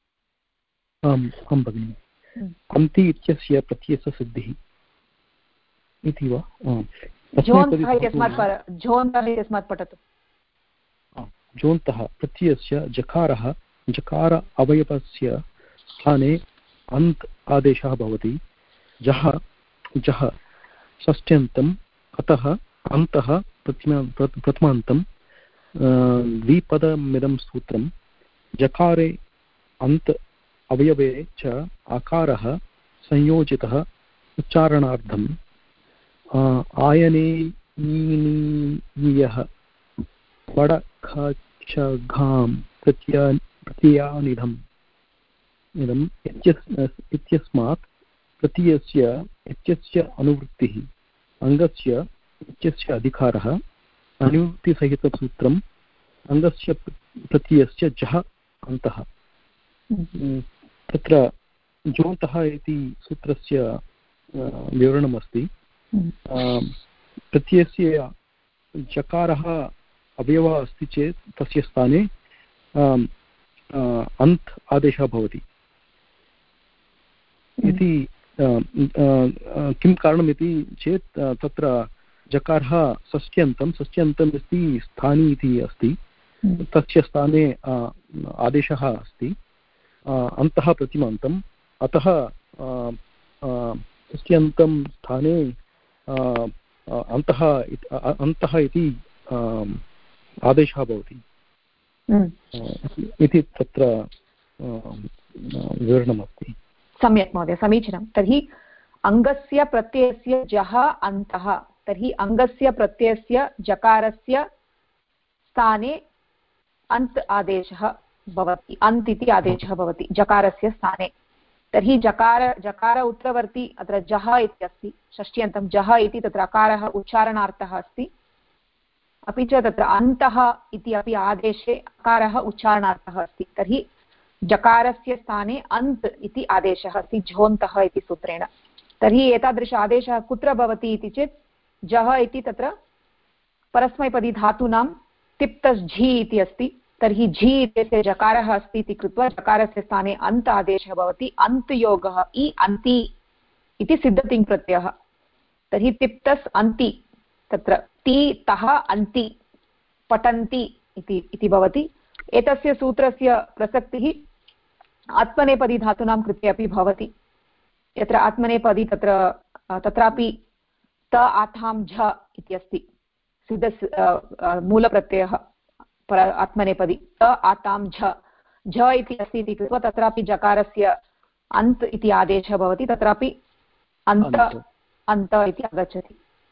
आं भगिनि। अन्ति इत्यस्य प्रत्ययस्य सिद्धिः इति वा? झोन्तः इत्यस्मात् पठतु। झोन्तः प्रत्ययस्य जकार अवयवस्य स्थाने अन्त् आदेशः भवति। जः षष्ट्यन्तम् अतः अन्तः प्रथमान्तं द्विपदमिदं सूत्रं। जकारे अन्त् अवयवे च आकारः संयोजितः उच्चारणार्थम्। आयनेयः पडखचघां प्रत्ययानिधम् इदम् इत्यस्मात् प्रत्ययस्य इत्यस्य अनुवृत्तिः। अङ्गस्य इत्यस्य अधिकारः अनुवृत्तिसहितसूत्रम्। अङ्गस्य प्रत्ययस्य जः अन्तः। तत्र जोन्तः इति सूत्रस्य विवरणमस्ति। प्रत्ययस्य जकारः अवयवः अस्ति चेत् तस्य स्थाने अन्त् आदेशः भवति इति। किं कारणमिति चेत् तत्र जकारः षष्ट्यन्तम् इति स्थानी इति अस्ति, तस्य स्थाने आदेशः अस्ति अन्तः प्रतिमान्तम्। अतः षष्ट्यन्तं स्थाने अन्तः इति आदेशः भवति इति तत्र विवरणमस्ति। सम्यक् महोदय, समीचीनं। तर्हि अङ्गस्य प्रत्ययस्य जः अन्तः, तर्हि अङ्गस्य प्रत्ययस्य जकारस्य स्थाने अन्त् आदेशः भवति। अन्त् इति आदेशः भवति जकारस्य स्थाने। तर्हि जकार उत्तरवर्ती अत्र जः इत्यस्ति, षष्ट्यन्तं जः इति तत्र अकारः उच्चारणार्थः अस्ति। अपि च तत्र अन्तः इति अपि आदेशे अकारः उच्चारणार्थः अस्ति। तर्हि जकारस्य स्थाने अन्त् इति आदेशः अस्ति झोन्तः इति सूत्रेण। तर्हि एतादृश आदेशः कुत्र भवति इति चेत् जः इति तत्र परस्मैपदी धातूनां तिप्तझि इति अस्ति। तर्हि झि इत्यस्य जकारः अस्ति इति कृत्वा जकारस्य स्थाने अन्त् आदेशः भवति। अन्त् योगः इ अन्ति इति सिद्धतिङ् प्रत्ययः। तर्हि तिप्तस् अन्ति, तत्र ति तः अन्ति पठन्ति इति भवति। एतस्य सूत्रस्य प्रसक्तिः आत्मनेपदी धातूनां कृते अपि भवति। यत्र आत्मनेपदी तत्रापि त आथां झ इति अस्ति सिद्ध मूलप्रत्ययः आत्मनेपदी त आतां झ इति अस्ति इति कृत्वा तत्रापि जकारस्य अन्त् इति आदेशः भवति, तत्रापि अन्त इति आगच्छति।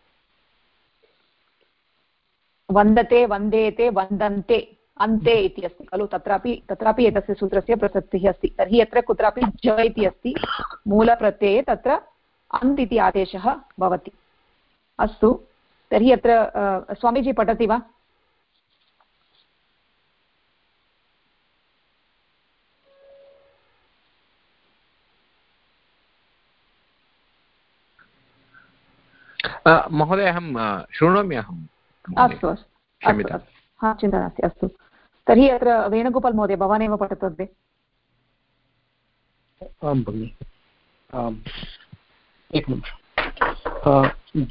वन्दते वन्देते वन्दन्ते अन्ते इति अस्ति खलु, तत्रापि एतस्य सूत्रस्य प्रसक्तिः अस्ति। तर्हि यत्र कुत्रापि ज इति अस्ति मूलप्रत्यये तत्र अन्त् इति आदेशः भवति। अस्तु, तर्हि अत्र स्वामीजी पठति वा? महोदय अहं शृणोमि। अस्तु अस्तु, हा चिन्ता नास्ति। अस्तु, तर्हि अत्र वेणुगोपाल् महोदय भवानेव पठतु अग्रे। आं भगिनि, एकनिमिषम्।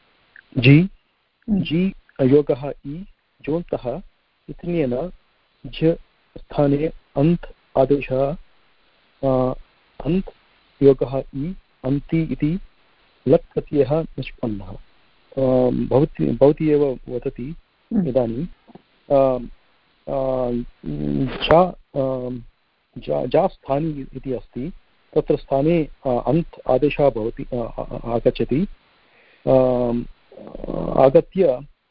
जी योगः इ जोन्तः इत्यनेन झ स्थाने अन्त् आदेशः अन्त् योगः इ अन्ति इति लट् प्रत्ययः निष्पन्नः। भवती एव वदति इदानीं जा स्थानी इति अस्ति, तत्र स्थाने अन्त् आदेशः भवति आगच्छति, आगत्य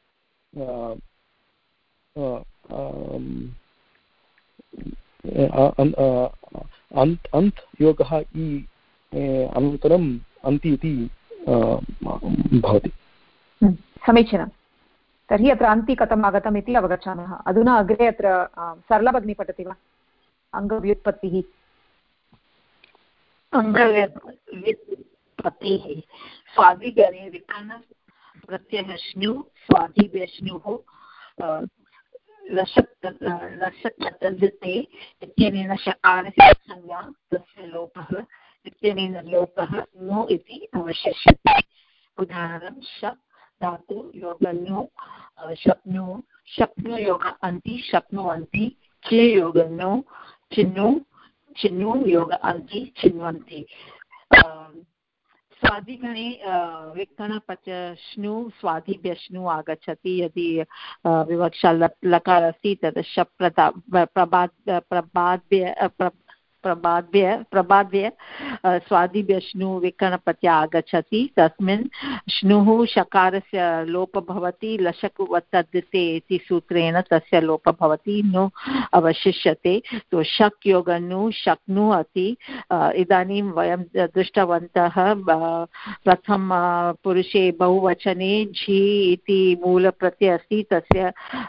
अन्त् योगः इ अनन्तरम् अन्ति इति भवति। समीचीनं। तर्हि अत्र अन्ति कथम् आगतम् इति अवगच्छामः। अधुना अग्रे अत्र सरला भगिनी पठति वा? अङ्गव्युत्पत्तिः। अङ्गव्युत्पत्तिः स्वादिगणे विकरणप्रत्ययः श्नु स्वादिव्यश्नुः लशक्तद्धिते इत्यनेन शकारस्य संज्ञा तस्य लोपः इत्यनेन लोपः नो इति अवशिष्यते। उदाहरणं शक् धातु योगन्यो शक्नु शक्नु योग अन्ति शक्नुवन्ति, चे योगन्यो चिन्नु योग अन्ति चिन्वन्ति। स्वादिगणे विकरणप्रत्ययश्नु स्वादिभ्यश्नु आगच्छति। यदि विवक्षा लकार अस्ति तद् शप् प्रबाद्य स्वादिभ्यश्नु विकरणप्रत्ययः आगच्छति। तस्मिन् श्नुः शकारस्य लोपः भवति, लशक् वत्तद्धिते इति सूत्रेण तस्य लोपः भवति, नु अवशिष्यते। तो शक् योगनु शक्नु अति। इदानीं वयं दृष्टवन्तः प्रथम पुरुषे बहुवचने झि इति मूलप्रत्ययः अस्ति, तस्य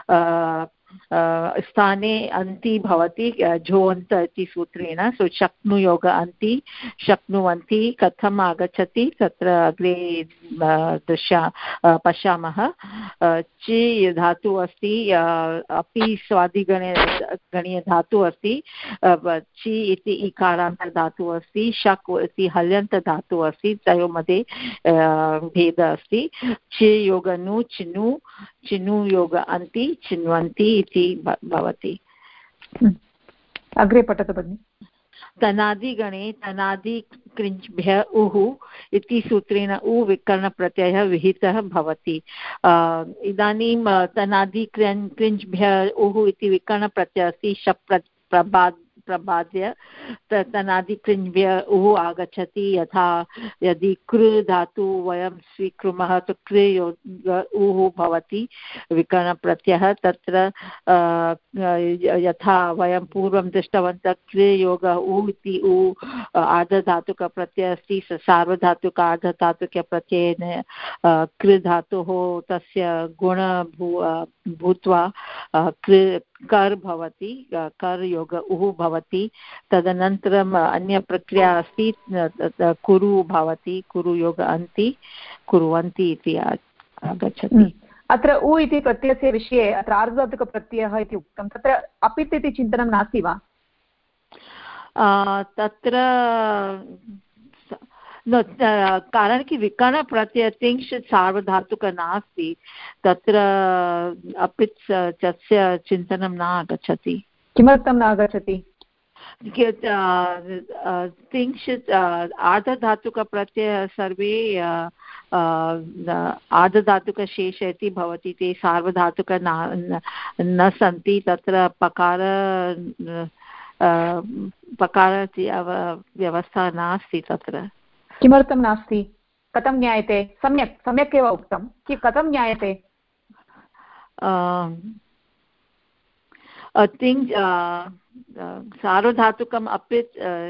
स्थाने अन्ति भवति झोन्त इति सूत्रेण। सो शक्नुयोग अन्ति शक्नुवन्ति कथम् आगच्छति तत्र अग्रे पश्यामः। चि धातु अस्ति, अपि स्वादिगणीय धातु अस्ति, चि इति इकारान्त धातु अस्ति, शक् इति हल्यन्त धातु अस्ति, तयोः मध्ये भेदः अस्ति। चि योगनु चिनु चिनु योग अन्ति चिन्वन्ति इति भवति। अग्रे पठतु भगिनि। तनादिगणे तनादि कृञ्भ्य उः इति सूत्रेण उ विकरणप्रत्ययः विहितः भवति। इदानीं तनादि कृञ्भ्य उः इति विकरणप्रत्ययः अस्ति, शप् प्रबाद्य तनादि कृञ्भ्य उः आगच्छति। यथा यदि कृ धातु वयं स्वीकुर्मः तो कृ उः भवति विकरणप्रत्ययः। तत्र यथा वयं पूर्वं दृष्टवन्तः कृ योग उ इति उ आर्धधातुकप्रत्ययः अस्ति, सार्वधातुक आर्धधातुकप्रत्ययेन कृ धातुः तस्य गुण भूत्वा कर् भवति, कर् योग उः भवति। तदनन्तरम् अन्यप्रक्रिया अस्ति, कुरु भवति, कुरु योग अन्ति कुर्वन्ति इति आगच्छति। अत्र उ इति प्रत्ययस्य विषये अत्र आर्धधातुकप्रत्ययः इति उक्तं, तत्र अपित् इति चिन्तनं नास्ति वा? तत्र कारण कि विकरणप्रत्यय तिङ्क्षित् सार्वधातुक नास्ति, तत्र अपित् तस्य चिन्तनं न आगच्छति। किमर्थं न आगच्छति? आर्धधातुकप्रत्ययः सर्वे आर्धधातुकशेष इति भवति ते सार्वधातुक न सन्ति तत्र पकार व्यवस्था नास्ति तत्र किमर्थं नास्ति कथं ज्ञायते सम्यक् एव उक्तं कथं ज्ञायते सार्वधातुकम् अपि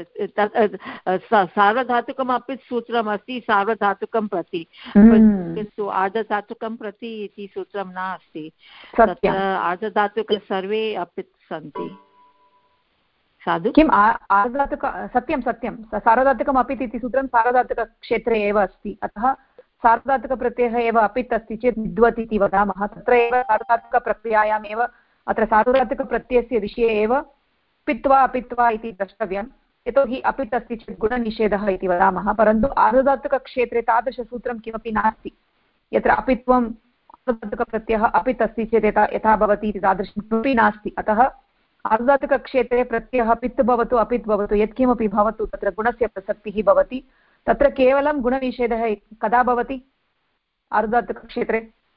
सार्वधातुकम् सूत्रमस्ति सार्वधातुकं प्रति किन्तु आर्धधातुकं प्रति इति सूत्रं नास्ति तत्र आर्धधातुक सर्वे अपि सन्ति साधु किम् आर्धधातुक सत्यं सार्वधातुकम् अपि इति सूत्रं सार्वधातुकक्षेत्रे एव अस्ति अतः सार्वधातुकप्रत्ययः एव अपित् अस्ति चेत् विद्वत् इति वदामः तत्र एव सार्वधातुकप्रक्रियायाम् एव अत्र सार्वधातुकप्रत्ययस्य विषये एव पित्वा अपित्वा इति द्रष्टव्यं यतोहि अपित् अस्ति चेत् गुणनिषेधः इति वदामः परन्तु आर्धधातुकक्षेत्रे तादृशसूत्रं किमपि नास्ति यत्र अपित्वम् आर्धधातुकप्रत्ययः अपित् अस्ति चेत् यथा भवति इति तादृशं किमपि नास्ति अतः आर्धधातुकक्षेत्रे प्रत्ययः पित् भवतु अपित् भवतु यत्किमपि भवतु तत्र गुणस्य प्रसक्तिः भवति तत्र केवलं गुणनिषेधः कदा भवति आर्धधातुकक्षेत्रे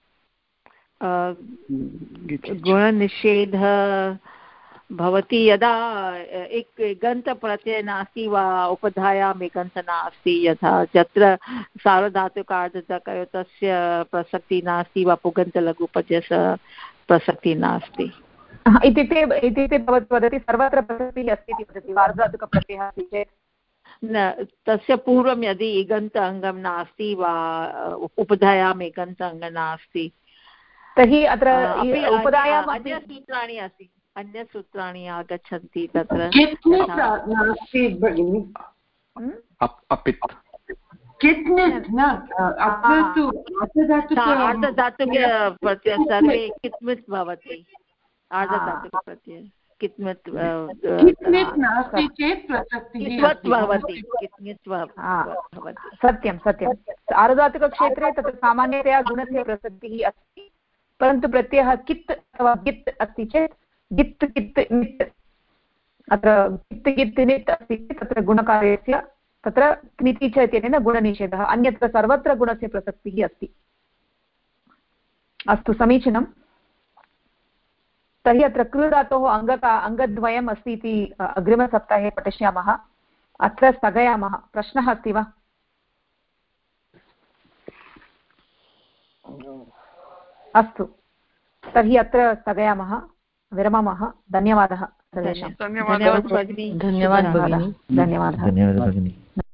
गुणनिषेधः भवति यदा गन्तप्रत्ययः नास्ति वा उपधायाम् एगन्त नास्ति यथा यत्र सार्वधातुक आर्धधातुक तस्य प्रसक्तिः नास्ति वा पुगन्तलघुपद्यस्य प्रसक्तिः नास्ति इत्युक्ते भवती वदति सर्वत्र प्रसक्तिः अस्ति इति वदति आर्धधातुकप्रत्ययः अस्ति चेत् न तस्य पूर्वं यदि इगन्त अङ्गं नास्ति वा उपधायाम् एगन्त अङ्गं नास्ति तर्हि अत्र उपधायाम् अन्यसूत्राणि अस्ति अन्यसूत्राणि आगच्छन्ति तत्र नास्ति भगिनि आर्धधातुक सर्वे कित्मित् भवति आर्धधातुकप्रत्ययः कित्मित् नास्ति चेत् सत्यं आर्धधातुकक्षेत्रे तत्र सामान्यतया गुणस्य प्रसक्तिः अस्ति परन्तु प्रत्ययः कित् अथवा गित् अस्ति चेत् गित् कित् नित् अत्र गित् गित् नित् अस्ति चेत् तत्र गुणकार्यस्य तत्र क्निति च इत्यनेन गुणनिषेधः अन्यत्र सर्वत्र गुणस्य प्रसक्तिः अस्ति अस्तु समीचीनं तर्हि अत्र कृ धातोः अङ्गद्वयम् अस्ति इति अग्रिमसप्ताहे पठिष्यामः अत्र स्थगयामः प्रश्नः अस्ति वा अस्तु तर्हि अत्र स्थगयामः विरमामः धन्यवादः सर्वेषां धन्यवादः धन्यवादः भगिनी धन्यवादः